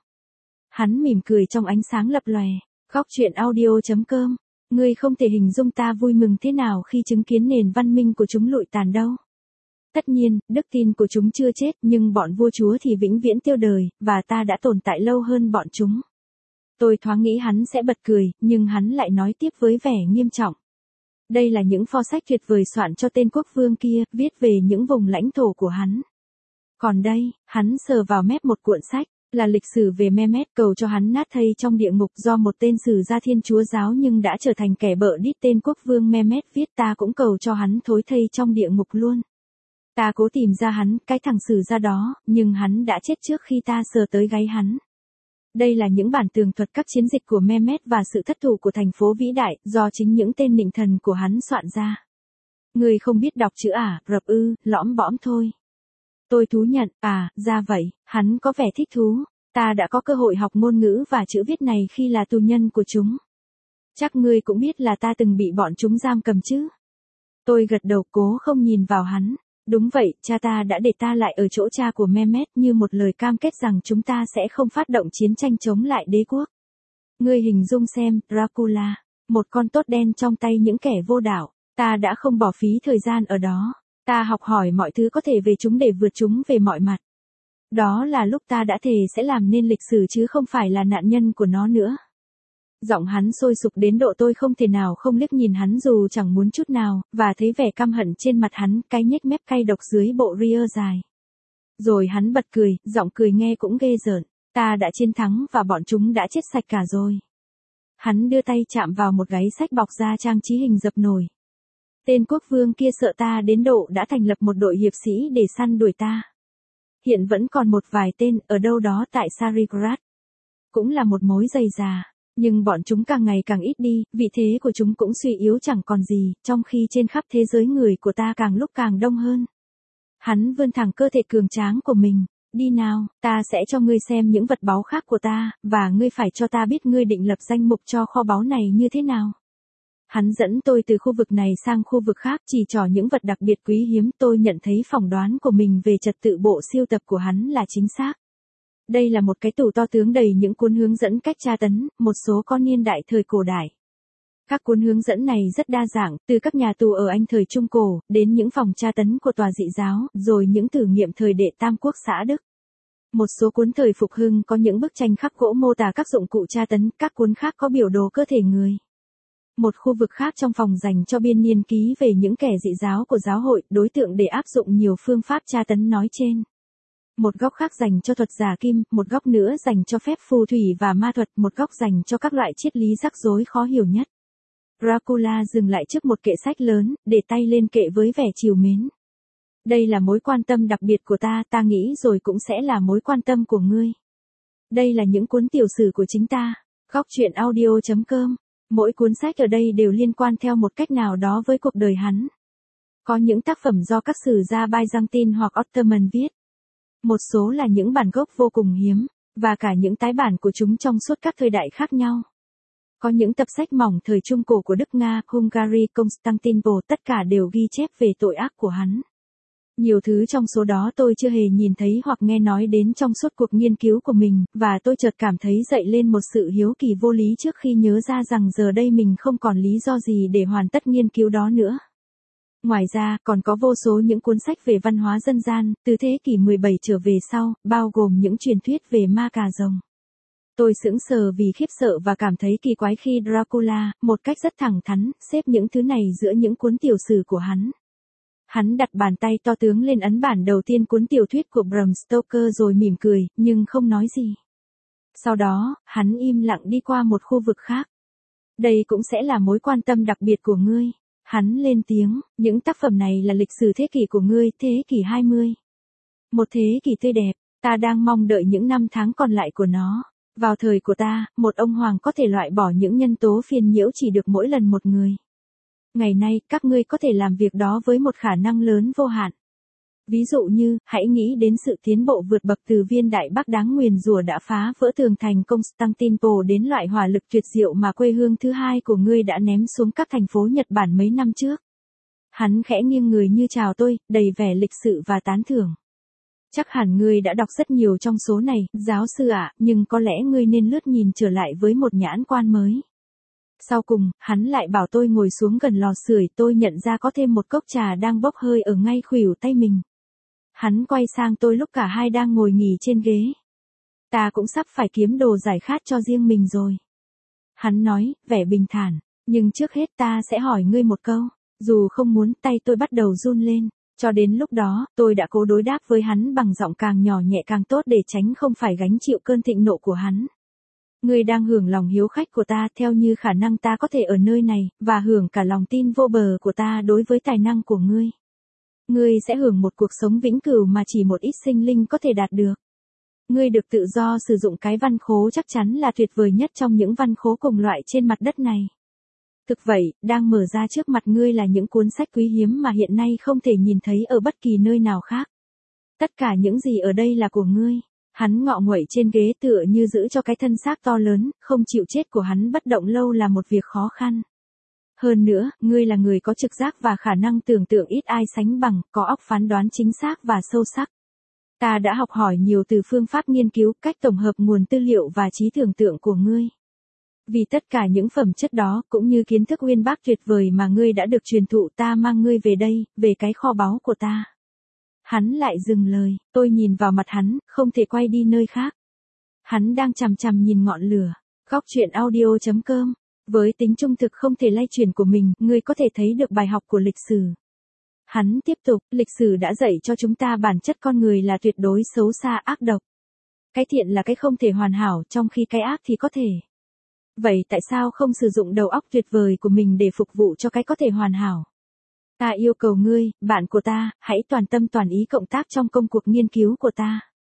Hắn mỉm cười trong ánh sáng lập lòe. Góc truyện audio.com. Ngươi không thể hình dung ta vui mừng thế nào khi chứng kiến nền văn minh của chúng lụi tàn đâu. Tất nhiên, đức tin của chúng chưa chết nhưng bọn vua chúa thì vĩnh viễn tiêu đời, và ta đã tồn tại lâu hơn bọn chúng. Tôi thoáng nghĩ hắn sẽ bật cười, nhưng hắn lại nói tiếp với vẻ nghiêm trọng. Đây là những pho sách tuyệt vời soạn cho tên quốc vương kia, viết về những vùng lãnh thổ của hắn. Còn đây, hắn sờ vào mép một cuộn sách, là lịch sử về Mehmet, cầu cho hắn nát thây trong địa ngục do một tên sử gia Thiên Chúa giáo nhưng đã trở thành kẻ bợ đít. Tên quốc vương Mehmet viết, ta cũng cầu cho hắn thối thây trong địa ngục luôn. Ta cố tìm ra hắn, cái thằng sử gia đó, nhưng hắn đã chết trước khi ta sờ tới gáy hắn. Đây là những bản tường thuật các chiến dịch của Mehmet và sự thất thủ của thành phố vĩ đại, do chính những tên nịnh thần của hắn soạn ra. Người không biết đọc chữ Ả Rập ư, lõm bõm thôi. Tôi thú nhận, ra vậy, hắn có vẻ thích thú. Ta đã có cơ hội học ngôn ngữ và chữ viết này khi là tù nhân của chúng. Chắc ngươi cũng biết là ta từng bị bọn chúng giam cầm chứ. Tôi gật đầu cố không nhìn vào hắn. Đúng vậy, cha ta đã để ta lại ở chỗ cha của Mehmet như một lời cam kết rằng chúng ta sẽ không phát động chiến tranh chống lại đế quốc. Ngươi hình dung xem, Dracula, một con tốt đen trong tay những kẻ vô đạo. Ta đã không bỏ phí thời gian ở đó. Ta học hỏi mọi thứ có thể về chúng để vượt chúng về mọi mặt. Đó là lúc ta đã thề sẽ làm nên lịch sử chứ không phải là nạn nhân của nó nữa. Giọng hắn sôi sục đến độ tôi không thể nào không liếc nhìn hắn dù chẳng muốn chút nào, và thấy vẻ căm hận trên mặt hắn, cái nhếch mép cay độc dưới bộ ria dài. Rồi hắn bật cười, giọng cười nghe cũng ghê rợn. Ta đã chiến thắng và bọn chúng đã chết sạch cả rồi. Hắn đưa tay chạm vào một gáy sách bọc da trang trí hình dập nổi. Tên quốc vương kia sợ ta đến độ đã thành lập một đội hiệp sĩ để săn đuổi ta. Hiện vẫn còn một vài tên ở đâu đó tại Tsarograd. Cũng là một mối dày già. Nhưng bọn chúng càng ngày càng ít đi, vị thế của chúng cũng suy yếu chẳng còn gì, trong khi trên khắp thế giới người của ta càng lúc càng đông hơn. Hắn vươn thẳng cơ thể cường tráng của mình. Đi nào, ta sẽ cho ngươi xem những vật báu khác của ta, và ngươi phải cho ta biết ngươi định lập danh mục cho kho báu này như thế nào. Hắn dẫn tôi từ khu vực này sang khu vực khác chỉ trỏ những vật đặc biệt quý hiếm. Tôi nhận thấy phỏng đoán của mình về trật tự bộ siêu tập của hắn là chính xác. Đây là một cái tủ to tướng đầy những cuốn hướng dẫn cách tra tấn, một số có niên đại thời cổ đại. Các cuốn hướng dẫn này rất đa dạng, từ các nhà tù ở Anh thời Trung Cổ, đến những phòng tra tấn của tòa dị giáo, rồi những thử nghiệm thời đệ Tam Quốc xã Đức. Một số cuốn thời Phục Hưng có những bức tranh khắc gỗ mô tả các dụng cụ tra tấn, các cuốn khác có biểu đồ cơ thể người. Một khu vực khác trong phòng dành cho biên niên ký về những kẻ dị giáo của giáo hội, đối tượng để áp dụng nhiều phương pháp tra tấn nói trên. Một góc khác dành cho thuật giả kim, một góc nữa dành cho phép phù thủy và ma thuật, một góc dành cho các loại triết lý rắc rối khó hiểu nhất. Dracula dừng lại trước một kệ sách lớn, để tay lên kệ với vẻ trìu mến. Đây là mối quan tâm đặc biệt của ta nghĩ rồi cũng sẽ là mối quan tâm của ngươi. Đây là những cuốn tiểu sử của chính ta. Góc truyện audio.com. Mỗi cuốn sách ở đây đều liên quan theo một cách nào đó với cuộc đời hắn. Có những tác phẩm do các sử gia Byzantine hoặc Ottoman viết. Một số là những bản gốc vô cùng hiếm, và cả những tái bản của chúng trong suốt các thời đại khác nhau. Có những tập sách mỏng thời Trung Cổ của Đức Nga, Hungary, Constantinople, tất cả đều ghi chép về tội ác của hắn. Nhiều thứ trong số đó tôi chưa hề nhìn thấy hoặc nghe nói đến trong suốt cuộc nghiên cứu của mình, và tôi chợt cảm thấy dậy lên một sự hiếu kỳ vô lý trước khi nhớ ra rằng giờ đây mình không còn lý do gì để hoàn tất nghiên cứu đó nữa. Ngoài ra, còn có vô số những cuốn sách về văn hóa dân gian, từ thế kỷ 17 trở về sau, bao gồm những truyền thuyết về ma cà rồng. Tôi sững sờ vì khiếp sợ và cảm thấy kỳ quái khi Dracula, một cách rất thẳng thắn, xếp những thứ này giữa những cuốn tiểu sử của hắn. Hắn đặt bàn tay to tướng lên ấn bản đầu tiên cuốn tiểu thuyết của Bram Stoker rồi mỉm cười, nhưng không nói gì. Sau đó, hắn im lặng đi qua một khu vực khác. Đây cũng sẽ là mối quan tâm đặc biệt của ngươi. Hắn lên tiếng, những tác phẩm này là lịch sử thế kỷ của ngươi, thế kỷ 20. Một thế kỷ tươi đẹp, ta đang mong đợi những năm tháng còn lại của nó. Vào thời của ta, một ông hoàng có thể loại bỏ những nhân tố phiền nhiễu chỉ được mỗi lần một người. Ngày nay, các ngươi có thể làm việc đó với một khả năng lớn vô hạn. Ví dụ như, hãy nghĩ đến sự tiến bộ vượt bậc từ viên đại bác đáng nguyền rủa đã phá vỡ tường thành Constantinople đến loại hỏa lực tuyệt diệu mà quê hương thứ hai của ngươi đã ném xuống các thành phố Nhật Bản mấy năm trước. Hắn khẽ nghiêng người như chào tôi, đầy vẻ lịch sự và tán thưởng. Chắc hẳn ngươi đã đọc rất nhiều trong số này, giáo sư ạ, nhưng có lẽ ngươi nên lướt nhìn trở lại với một nhãn quan mới. Sau cùng, hắn lại bảo tôi ngồi xuống gần lò sưởi, tôi nhận ra có thêm một cốc trà đang bốc hơi ở ngay khuỷu tay mình. Hắn quay sang tôi lúc cả hai đang ngồi nghỉ trên ghế. Ta cũng sắp phải kiếm đồ giải khát cho riêng mình rồi. Hắn nói, vẻ bình thản, nhưng trước hết ta sẽ hỏi ngươi một câu. Dù không muốn, tay tôi bắt đầu run lên. Cho đến lúc đó, tôi đã cố đối đáp với hắn bằng giọng càng nhỏ nhẹ càng tốt để tránh không phải gánh chịu cơn thịnh nộ của hắn. Ngươi đang hưởng lòng hiếu khách của ta theo như khả năng ta có thể ở nơi này, và hưởng cả lòng tin vô bờ của ta đối với tài năng của ngươi. Ngươi sẽ hưởng một cuộc sống vĩnh cửu mà chỉ một ít sinh linh có thể đạt được. Ngươi được tự do sử dụng cái văn khố chắc chắn là tuyệt vời nhất trong những văn khố cùng loại trên mặt đất này. Thực vậy, đang mở ra trước mặt ngươi là những cuốn sách quý hiếm mà hiện nay không thể nhìn thấy ở bất kỳ nơi nào khác. Tất cả những gì ở đây là của ngươi. Hắn ngọ nguậy trên ghế tựa như giữ cho cái thân xác to lớn, không chịu chết của hắn bất động lâu là một việc khó khăn. Hơn nữa, ngươi là người có trực giác và khả năng tưởng tượng ít ai sánh bằng, có óc phán đoán chính xác và sâu sắc. Ta đã học hỏi nhiều từ phương pháp nghiên cứu, cách tổng hợp nguồn tư liệu và trí tưởng tượng của ngươi. Vì tất cả những phẩm chất đó, cũng như kiến thức uyên bác tuyệt vời mà ngươi đã được truyền thụ, ta mang ngươi về đây, về cái kho báu của ta. Hắn lại dừng lời, tôi nhìn vào mặt hắn, không thể quay đi nơi khác. Hắn đang chằm chằm nhìn ngọn lửa. Góc truyện audio.com. Với tính trung thực không thể lay chuyển của mình, ngươi có thể thấy được bài học của lịch sử. Hắn tiếp tục, lịch sử đã dạy cho chúng ta bản chất con người là tuyệt đối xấu xa ác độc. Cái thiện là cái không thể hoàn hảo, trong khi cái ác thì có thể. Vậy tại sao không sử dụng đầu óc tuyệt vời của mình để phục vụ cho cái có thể hoàn hảo? Ta yêu cầu ngươi, bạn của ta, hãy toàn tâm toàn ý cộng tác trong công cuộc nghiên cứu của ta.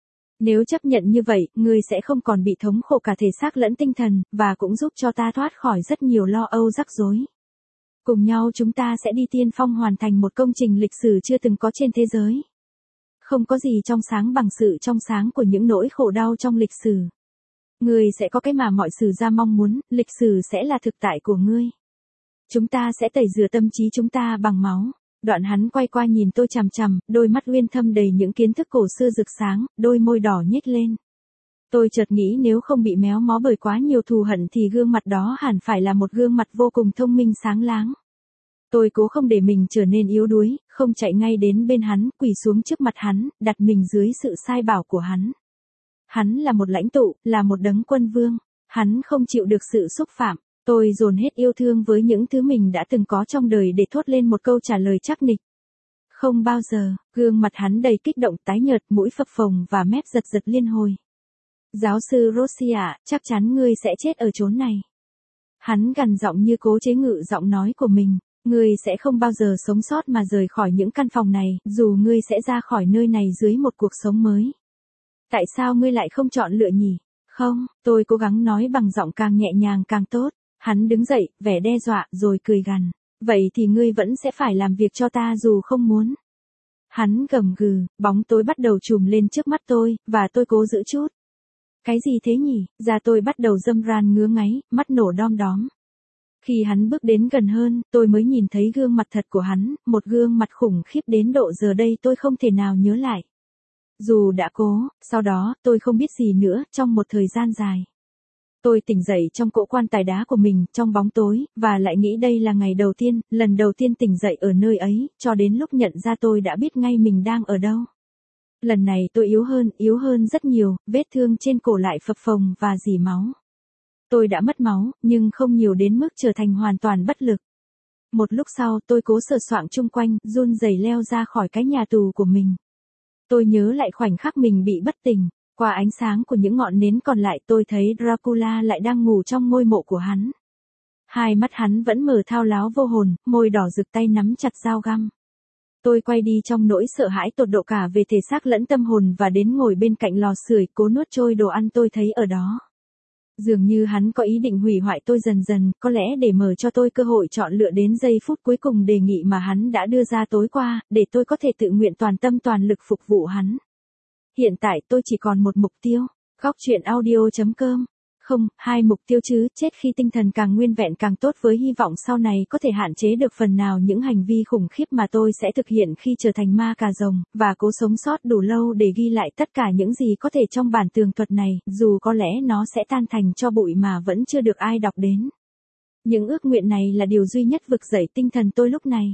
Nếu chấp nhận như vậy, ngươi sẽ không còn bị thống khổ cả thể xác lẫn tinh thần, và cũng giúp cho ta thoát khỏi rất nhiều lo âu rắc rối. Cùng nhau chúng ta sẽ đi tiên phong hoàn thành một công trình lịch sử chưa từng có trên thế giới. Không có gì trong sáng bằng sự trong sáng của những nỗi khổ đau trong lịch sử. Ngươi sẽ có cái mà mọi sử gia mong muốn, lịch sử sẽ là thực tại của ngươi. Chúng ta sẽ tẩy rửa tâm trí chúng ta bằng máu. Đoạn hắn quay qua nhìn tôi chằm chằm, đôi mắt uyên thâm đầy những kiến thức cổ xưa rực sáng, đôi môi đỏ nhếch lên. Tôi chợt nghĩ nếu không bị méo mó bởi quá nhiều thù hận thì gương mặt đó hẳn phải là một gương mặt vô cùng thông minh sáng láng. Tôi cố không để mình trở nên yếu đuối, không chạy ngay đến bên hắn, quỳ xuống trước mặt hắn, đặt mình dưới sự sai bảo của hắn. Hắn là một lãnh tụ, là một đấng quân vương. Hắn không chịu được sự xúc phạm. Tôi dồn hết yêu thương với những thứ mình đã từng có trong đời để thốt lên một câu trả lời chắc nịch. Không bao giờ, gương mặt hắn đầy kích động tái nhợt, mũi phập phồng và mép giật giật liên hồi. Giáo sư Rossi ạ, chắc chắn ngươi sẽ chết ở chốn này. Hắn gằn giọng như cố chế ngự giọng nói của mình. Ngươi sẽ không bao giờ sống sót mà rời khỏi những căn phòng này, dù ngươi sẽ ra khỏi nơi này dưới một cuộc sống mới. Tại sao ngươi lại không chọn lựa nhỉ? Không, tôi cố gắng nói bằng giọng càng nhẹ nhàng càng tốt. Hắn đứng dậy, vẻ đe dọa, rồi cười gằn. Vậy thì ngươi vẫn sẽ phải làm việc cho ta dù không muốn. Hắn gầm gừ, bóng tối bắt đầu trùm lên trước mắt tôi, và tôi cố giữ chút. Cái gì thế nhỉ? Da tôi bắt đầu râm ran ngứa ngáy, mắt nổ đom đóm. Khi hắn bước đến gần hơn, tôi mới nhìn thấy gương mặt thật của hắn, một gương mặt khủng khiếp đến độ giờ đây tôi không thể nào nhớ lại. Dù đã cố, sau đó, tôi không biết gì nữa, trong một thời gian dài. Tôi tỉnh dậy trong cỗ quan tài đá của mình, trong bóng tối, và lại nghĩ đây là ngày đầu tiên, lần đầu tiên tỉnh dậy ở nơi ấy, cho đến lúc nhận ra tôi đã biết ngay mình đang ở đâu. Lần này tôi yếu hơn rất nhiều, vết thương trên cổ lại phập phồng và rỉ máu. Tôi đã mất máu, nhưng không nhiều đến mức trở thành hoàn toàn bất lực. Một lúc sau, tôi cố sờ soạng chung quanh, run rẩy leo ra khỏi cái nhà tù của mình. Tôi nhớ lại khoảnh khắc mình bị bất tỉnh. Qua ánh sáng của những ngọn nến còn lại tôi thấy Dracula lại đang ngủ trong ngôi mộ của hắn. Hai mắt hắn vẫn mở thao láo vô hồn, môi đỏ rực, tay nắm chặt dao găm. Tôi quay đi trong nỗi sợ hãi tột độ cả về thể xác lẫn tâm hồn và đến ngồi bên cạnh lò sưởi cố nuốt trôi đồ ăn tôi thấy ở đó. Dường như hắn có ý định hủy hoại tôi dần dần, có lẽ để mở cho tôi cơ hội chọn lựa đến giây phút cuối cùng đề nghị mà hắn đã đưa ra tối qua, để tôi có thể tự nguyện toàn tâm toàn lực phục vụ hắn. Hiện tại tôi chỉ còn một mục tiêu. Góc truyện audio.com. Không, hai mục tiêu chứ, chết khi tinh thần càng nguyên vẹn càng tốt với hy vọng sau này có thể hạn chế được phần nào những hành vi khủng khiếp mà tôi sẽ thực hiện khi trở thành ma cà rồng, và cố sống sót đủ lâu để ghi lại tất cả những gì có thể trong bản tường thuật này, dù có lẽ nó sẽ tan thành tro bụi mà vẫn chưa được ai đọc đến. Những ước nguyện này là điều duy nhất vực dậy tinh thần tôi lúc này.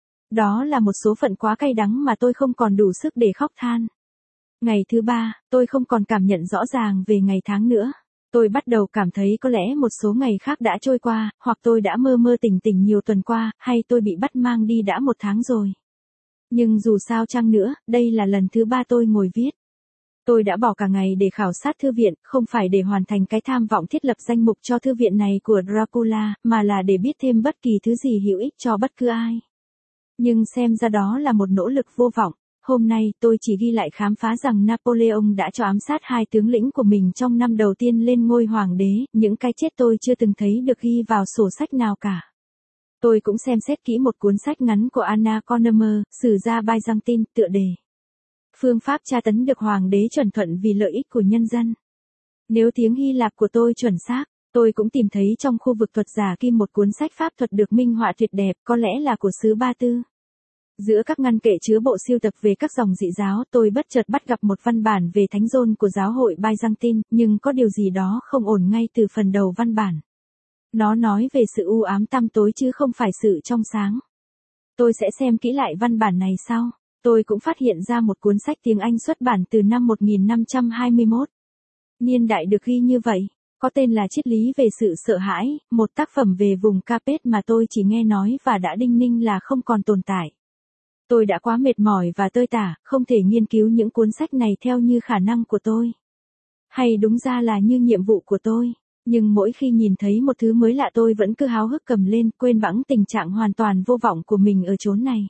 Đó là một số phận quá cay đắng mà tôi không còn đủ sức để khóc than. Ngày thứ 3, tôi không còn cảm nhận rõ ràng về ngày tháng nữa. Tôi bắt đầu cảm thấy có lẽ một số ngày khác đã trôi qua, hoặc tôi đã mơ mơ tỉnh tỉnh nhiều tuần qua, hay tôi bị bắt mang đi đã 1 tháng rồi. Nhưng dù sao chăng nữa, đây là lần thứ 3 tôi ngồi viết. Tôi đã bỏ cả ngày để khảo sát thư viện, không phải để hoàn thành cái tham vọng thiết lập danh mục cho thư viện này của Dracula, mà là để biết thêm bất kỳ thứ gì hữu ích cho bất cứ ai. Nhưng xem ra đó là một nỗ lực vô vọng. Hôm nay, tôi chỉ ghi lại khám phá rằng Napoleon đã cho ám sát 2 tướng lĩnh của mình trong năm đầu tiên lên ngôi hoàng đế, những cái chết tôi chưa từng thấy được ghi vào sổ sách nào cả. Tôi cũng xem xét kỹ một cuốn sách ngắn của Anna Connemer, Sử gia Byzantine, tựa đề Phương pháp tra tấn được hoàng đế chuẩn thuận vì lợi ích của nhân dân. Nếu tiếng Hy Lạp của tôi chuẩn xác, tôi cũng tìm thấy trong khu vực thuật giả kim một cuốn sách pháp thuật được minh họa tuyệt đẹp, có lẽ là của xứ Ba Tư. Giữa các ngăn kệ chứa bộ sưu tập về các dòng dị giáo, tôi bất chợt bắt gặp một văn bản về thánh dôn của giáo hội Byzantine, nhưng có điều gì đó không ổn ngay từ phần đầu văn bản. Nó nói về sự u ám tăm tối chứ không phải sự trong sáng. Tôi sẽ xem kỹ lại văn bản này sau. Tôi cũng phát hiện ra một cuốn sách tiếng Anh xuất bản từ năm 1521. Niên đại được ghi như vậy, có tên là Triết lý về sự sợ hãi, một tác phẩm về vùng Carpet mà tôi chỉ nghe nói và đã đinh ninh là không còn tồn tại. Tôi đã quá mệt mỏi và tơi tả, không thể nghiên cứu những cuốn sách này theo như khả năng của tôi. Hay đúng ra là như nhiệm vụ của tôi. Nhưng mỗi khi nhìn thấy một thứ mới lạ tôi vẫn cứ háo hức cầm lên, quên bẵng tình trạng hoàn toàn vô vọng của mình ở chốn này.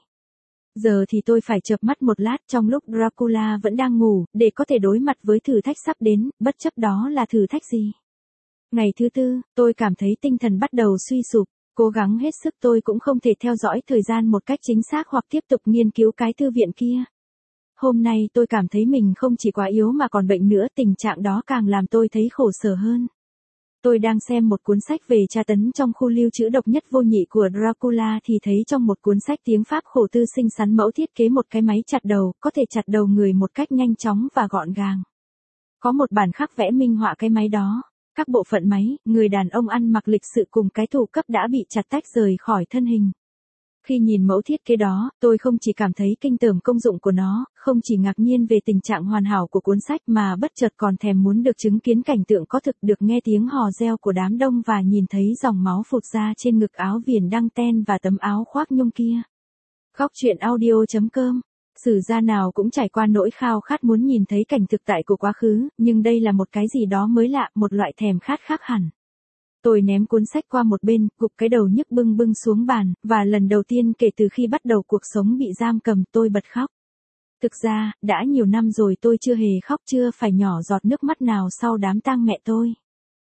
Giờ thì tôi phải chợp mắt một lát trong lúc Dracula vẫn đang ngủ, để có thể đối mặt với thử thách sắp đến, bất chấp đó là thử thách gì. Ngày thứ tư, tôi cảm thấy tinh thần bắt đầu suy sụp, cố gắng hết sức tôi cũng không thể theo dõi thời gian một cách chính xác hoặc tiếp tục nghiên cứu cái thư viện kia. Hôm nay tôi cảm thấy mình không chỉ quá yếu mà còn bệnh nữa, tình trạng đó càng làm tôi thấy khổ sở hơn. Tôi đang xem một cuốn sách về tra tấn trong khu lưu trữ độc nhất vô nhị của Dracula thì thấy trong một cuốn sách tiếng Pháp khổ tư xinh xắn mẫu thiết kế một cái máy chặt đầu, có thể chặt đầu người một cách nhanh chóng và gọn gàng. Có một bản khắc vẽ minh họa cái máy đó. Các bộ phận máy, người đàn ông ăn mặc lịch sự cùng cái thủ cấp đã bị chặt tách rời khỏi thân hình. Khi nhìn mẫu thiết kế đó, tôi không chỉ cảm thấy kinh tởm công dụng của nó, không chỉ ngạc nhiên về tình trạng hoàn hảo của cuốn sách mà bất chợt còn thèm muốn được chứng kiến cảnh tượng có thực, được nghe tiếng hò reo của đám đông và nhìn thấy dòng máu phụt ra trên ngực áo viền đăng ten và tấm áo khoác nhung kia. Góc truyện audio.com. Sử gia nào cũng trải qua nỗi khao khát muốn nhìn thấy cảnh thực tại của quá khứ, nhưng đây là một cái gì đó mới lạ, một loại thèm khát khác hẳn. Tôi ném cuốn sách qua một bên, gục cái đầu nhức bưng bưng xuống bàn, và lần đầu tiên kể từ khi bắt đầu cuộc sống bị giam cầm tôi bật khóc. Thực ra, đã nhiều năm rồi tôi chưa hề khóc, chưa phải nhỏ giọt nước mắt nào sau đám tang mẹ tôi.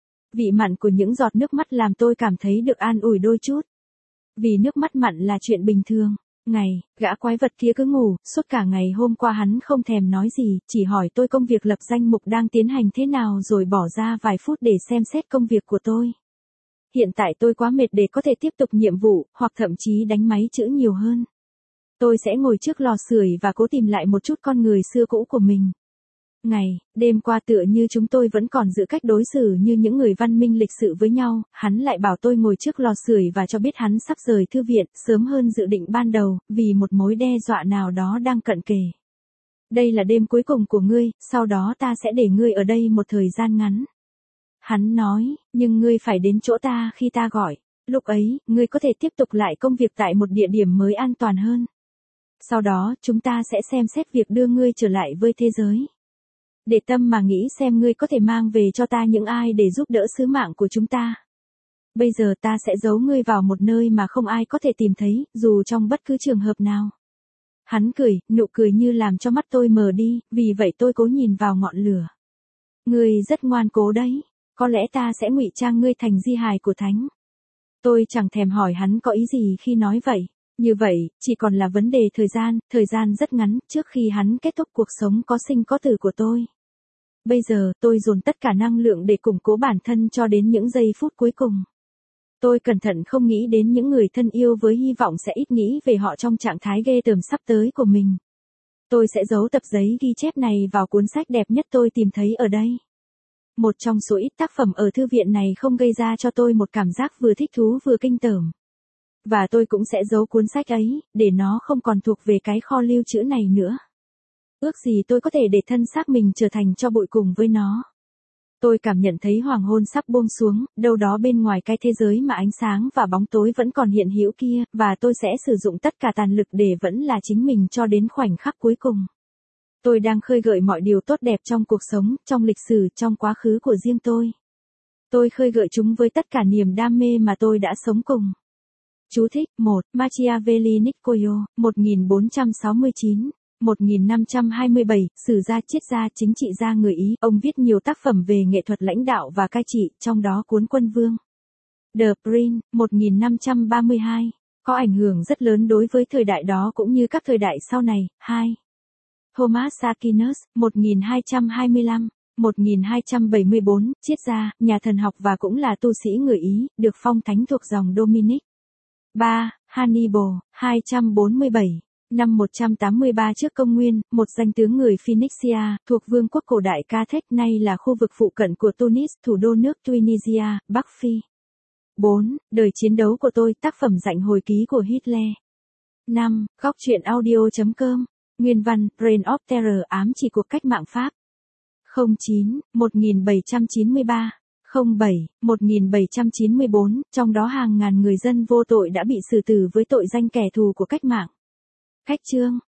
Vị mặn của những giọt nước mắt làm tôi cảm thấy được an ủi đôi chút. Vì nước mắt mặn là chuyện bình thường. Gã quái vật kia cứ ngủ, suốt cả ngày hôm qua hắn không thèm nói gì, chỉ hỏi tôi công việc lập danh mục đang tiến hành thế nào rồi bỏ ra vài phút để xem xét công việc của tôi. Hiện tại tôi quá mệt để có thể tiếp tục nhiệm vụ, hoặc thậm chí đánh máy chữ nhiều hơn. Tôi sẽ ngồi trước lò sưởi và cố tìm lại một chút con người xưa cũ của mình. Đêm qua tựa như chúng tôi vẫn còn giữ cách đối xử như những người văn minh lịch sự với nhau, hắn lại bảo tôi ngồi trước lò sưởi và cho biết hắn sắp rời thư viện, sớm hơn dự định ban đầu, vì một mối đe dọa nào đó đang cận kề. Đây là đêm cuối cùng của ngươi, sau đó ta sẽ để ngươi ở đây một thời gian ngắn. Hắn nói, nhưng ngươi phải đến chỗ ta khi ta gọi, lúc ấy, ngươi có thể tiếp tục lại công việc tại một địa điểm mới an toàn hơn. Sau đó, chúng ta sẽ xem xét việc đưa ngươi trở lại với thế giới. Để tâm mà nghĩ xem ngươi có thể mang về cho ta những ai để giúp đỡ sứ mạng của chúng ta. Bây giờ ta sẽ giấu ngươi vào một nơi mà không ai có thể tìm thấy, dù trong bất cứ trường hợp nào. Hắn cười, nụ cười như làm cho mắt tôi mờ đi, vì vậy tôi cố nhìn vào ngọn lửa. Ngươi rất ngoan cố đấy, có lẽ ta sẽ ngụy trang ngươi thành di hài của thánh. Tôi chẳng thèm hỏi hắn có ý gì khi nói vậy. Như vậy, chỉ còn là vấn đề thời gian rất ngắn, trước khi hắn kết thúc cuộc sống có sinh có tử của tôi. Bây giờ, tôi dồn tất cả năng lượng để củng cố bản thân cho đến những giây phút cuối cùng. Tôi cẩn thận không nghĩ đến những người thân yêu với hy vọng sẽ ít nghĩ về họ trong trạng thái ghê tởm sắp tới của mình. Tôi sẽ giấu tập giấy ghi chép này vào cuốn sách đẹp nhất tôi tìm thấy ở đây. Một trong số ít tác phẩm ở thư viện này không gây ra cho tôi một cảm giác vừa thích thú vừa kinh tởm. Và tôi cũng sẽ giấu cuốn sách ấy, để nó không còn thuộc về cái kho lưu trữ này nữa. Ước gì tôi có thể để thân xác mình trở thành tro bụi cùng với nó. Tôi cảm nhận thấy hoàng hôn sắp buông xuống, đâu đó bên ngoài cái thế giới mà ánh sáng và bóng tối vẫn còn hiện hữu kia, và tôi sẽ sử dụng tất cả tàn lực để vẫn là chính mình cho đến khoảnh khắc cuối cùng. Tôi đang khơi gợi mọi điều tốt đẹp trong cuộc sống, trong lịch sử, trong quá khứ của riêng tôi. Tôi khơi gợi chúng với tất cả niềm đam mê mà tôi đã sống cùng. Chú thích 1. Machiavelli Niccolò, 1469. 1527, sử gia triết gia chính trị gia người Ý, ông viết nhiều tác phẩm về nghệ thuật lãnh đạo và cai trị, trong đó cuốn Quân Vương. The Prince, 1532, có ảnh hưởng rất lớn đối với thời đại đó cũng như các thời đại sau này. 2. Thomas Aquinas, 1225. 1274, triết gia, nhà thần học và cũng là tu sĩ người Ý, được phong thánh thuộc dòng Dominic. 3. Hannibal, 247. Năm 183 trước công nguyên, một danh tướng người Phoenicia, thuộc vương quốc cổ đại Carthage nay là khu vực phụ cận của Tunis, thủ đô nước Tunisia, Bắc Phi. 4. Đời chiến đấu của tôi, tác phẩm dạnh hồi ký của Hitler. 5. Góc truyện audio.com. Nguyên văn, Reign of Terror, ám chỉ cuộc cách mạng Pháp. 09, 1793. 07, 1794, trong đó hàng ngàn người dân vô tội đã bị xử tử với tội danh kẻ thù của cách mạng. Cách chương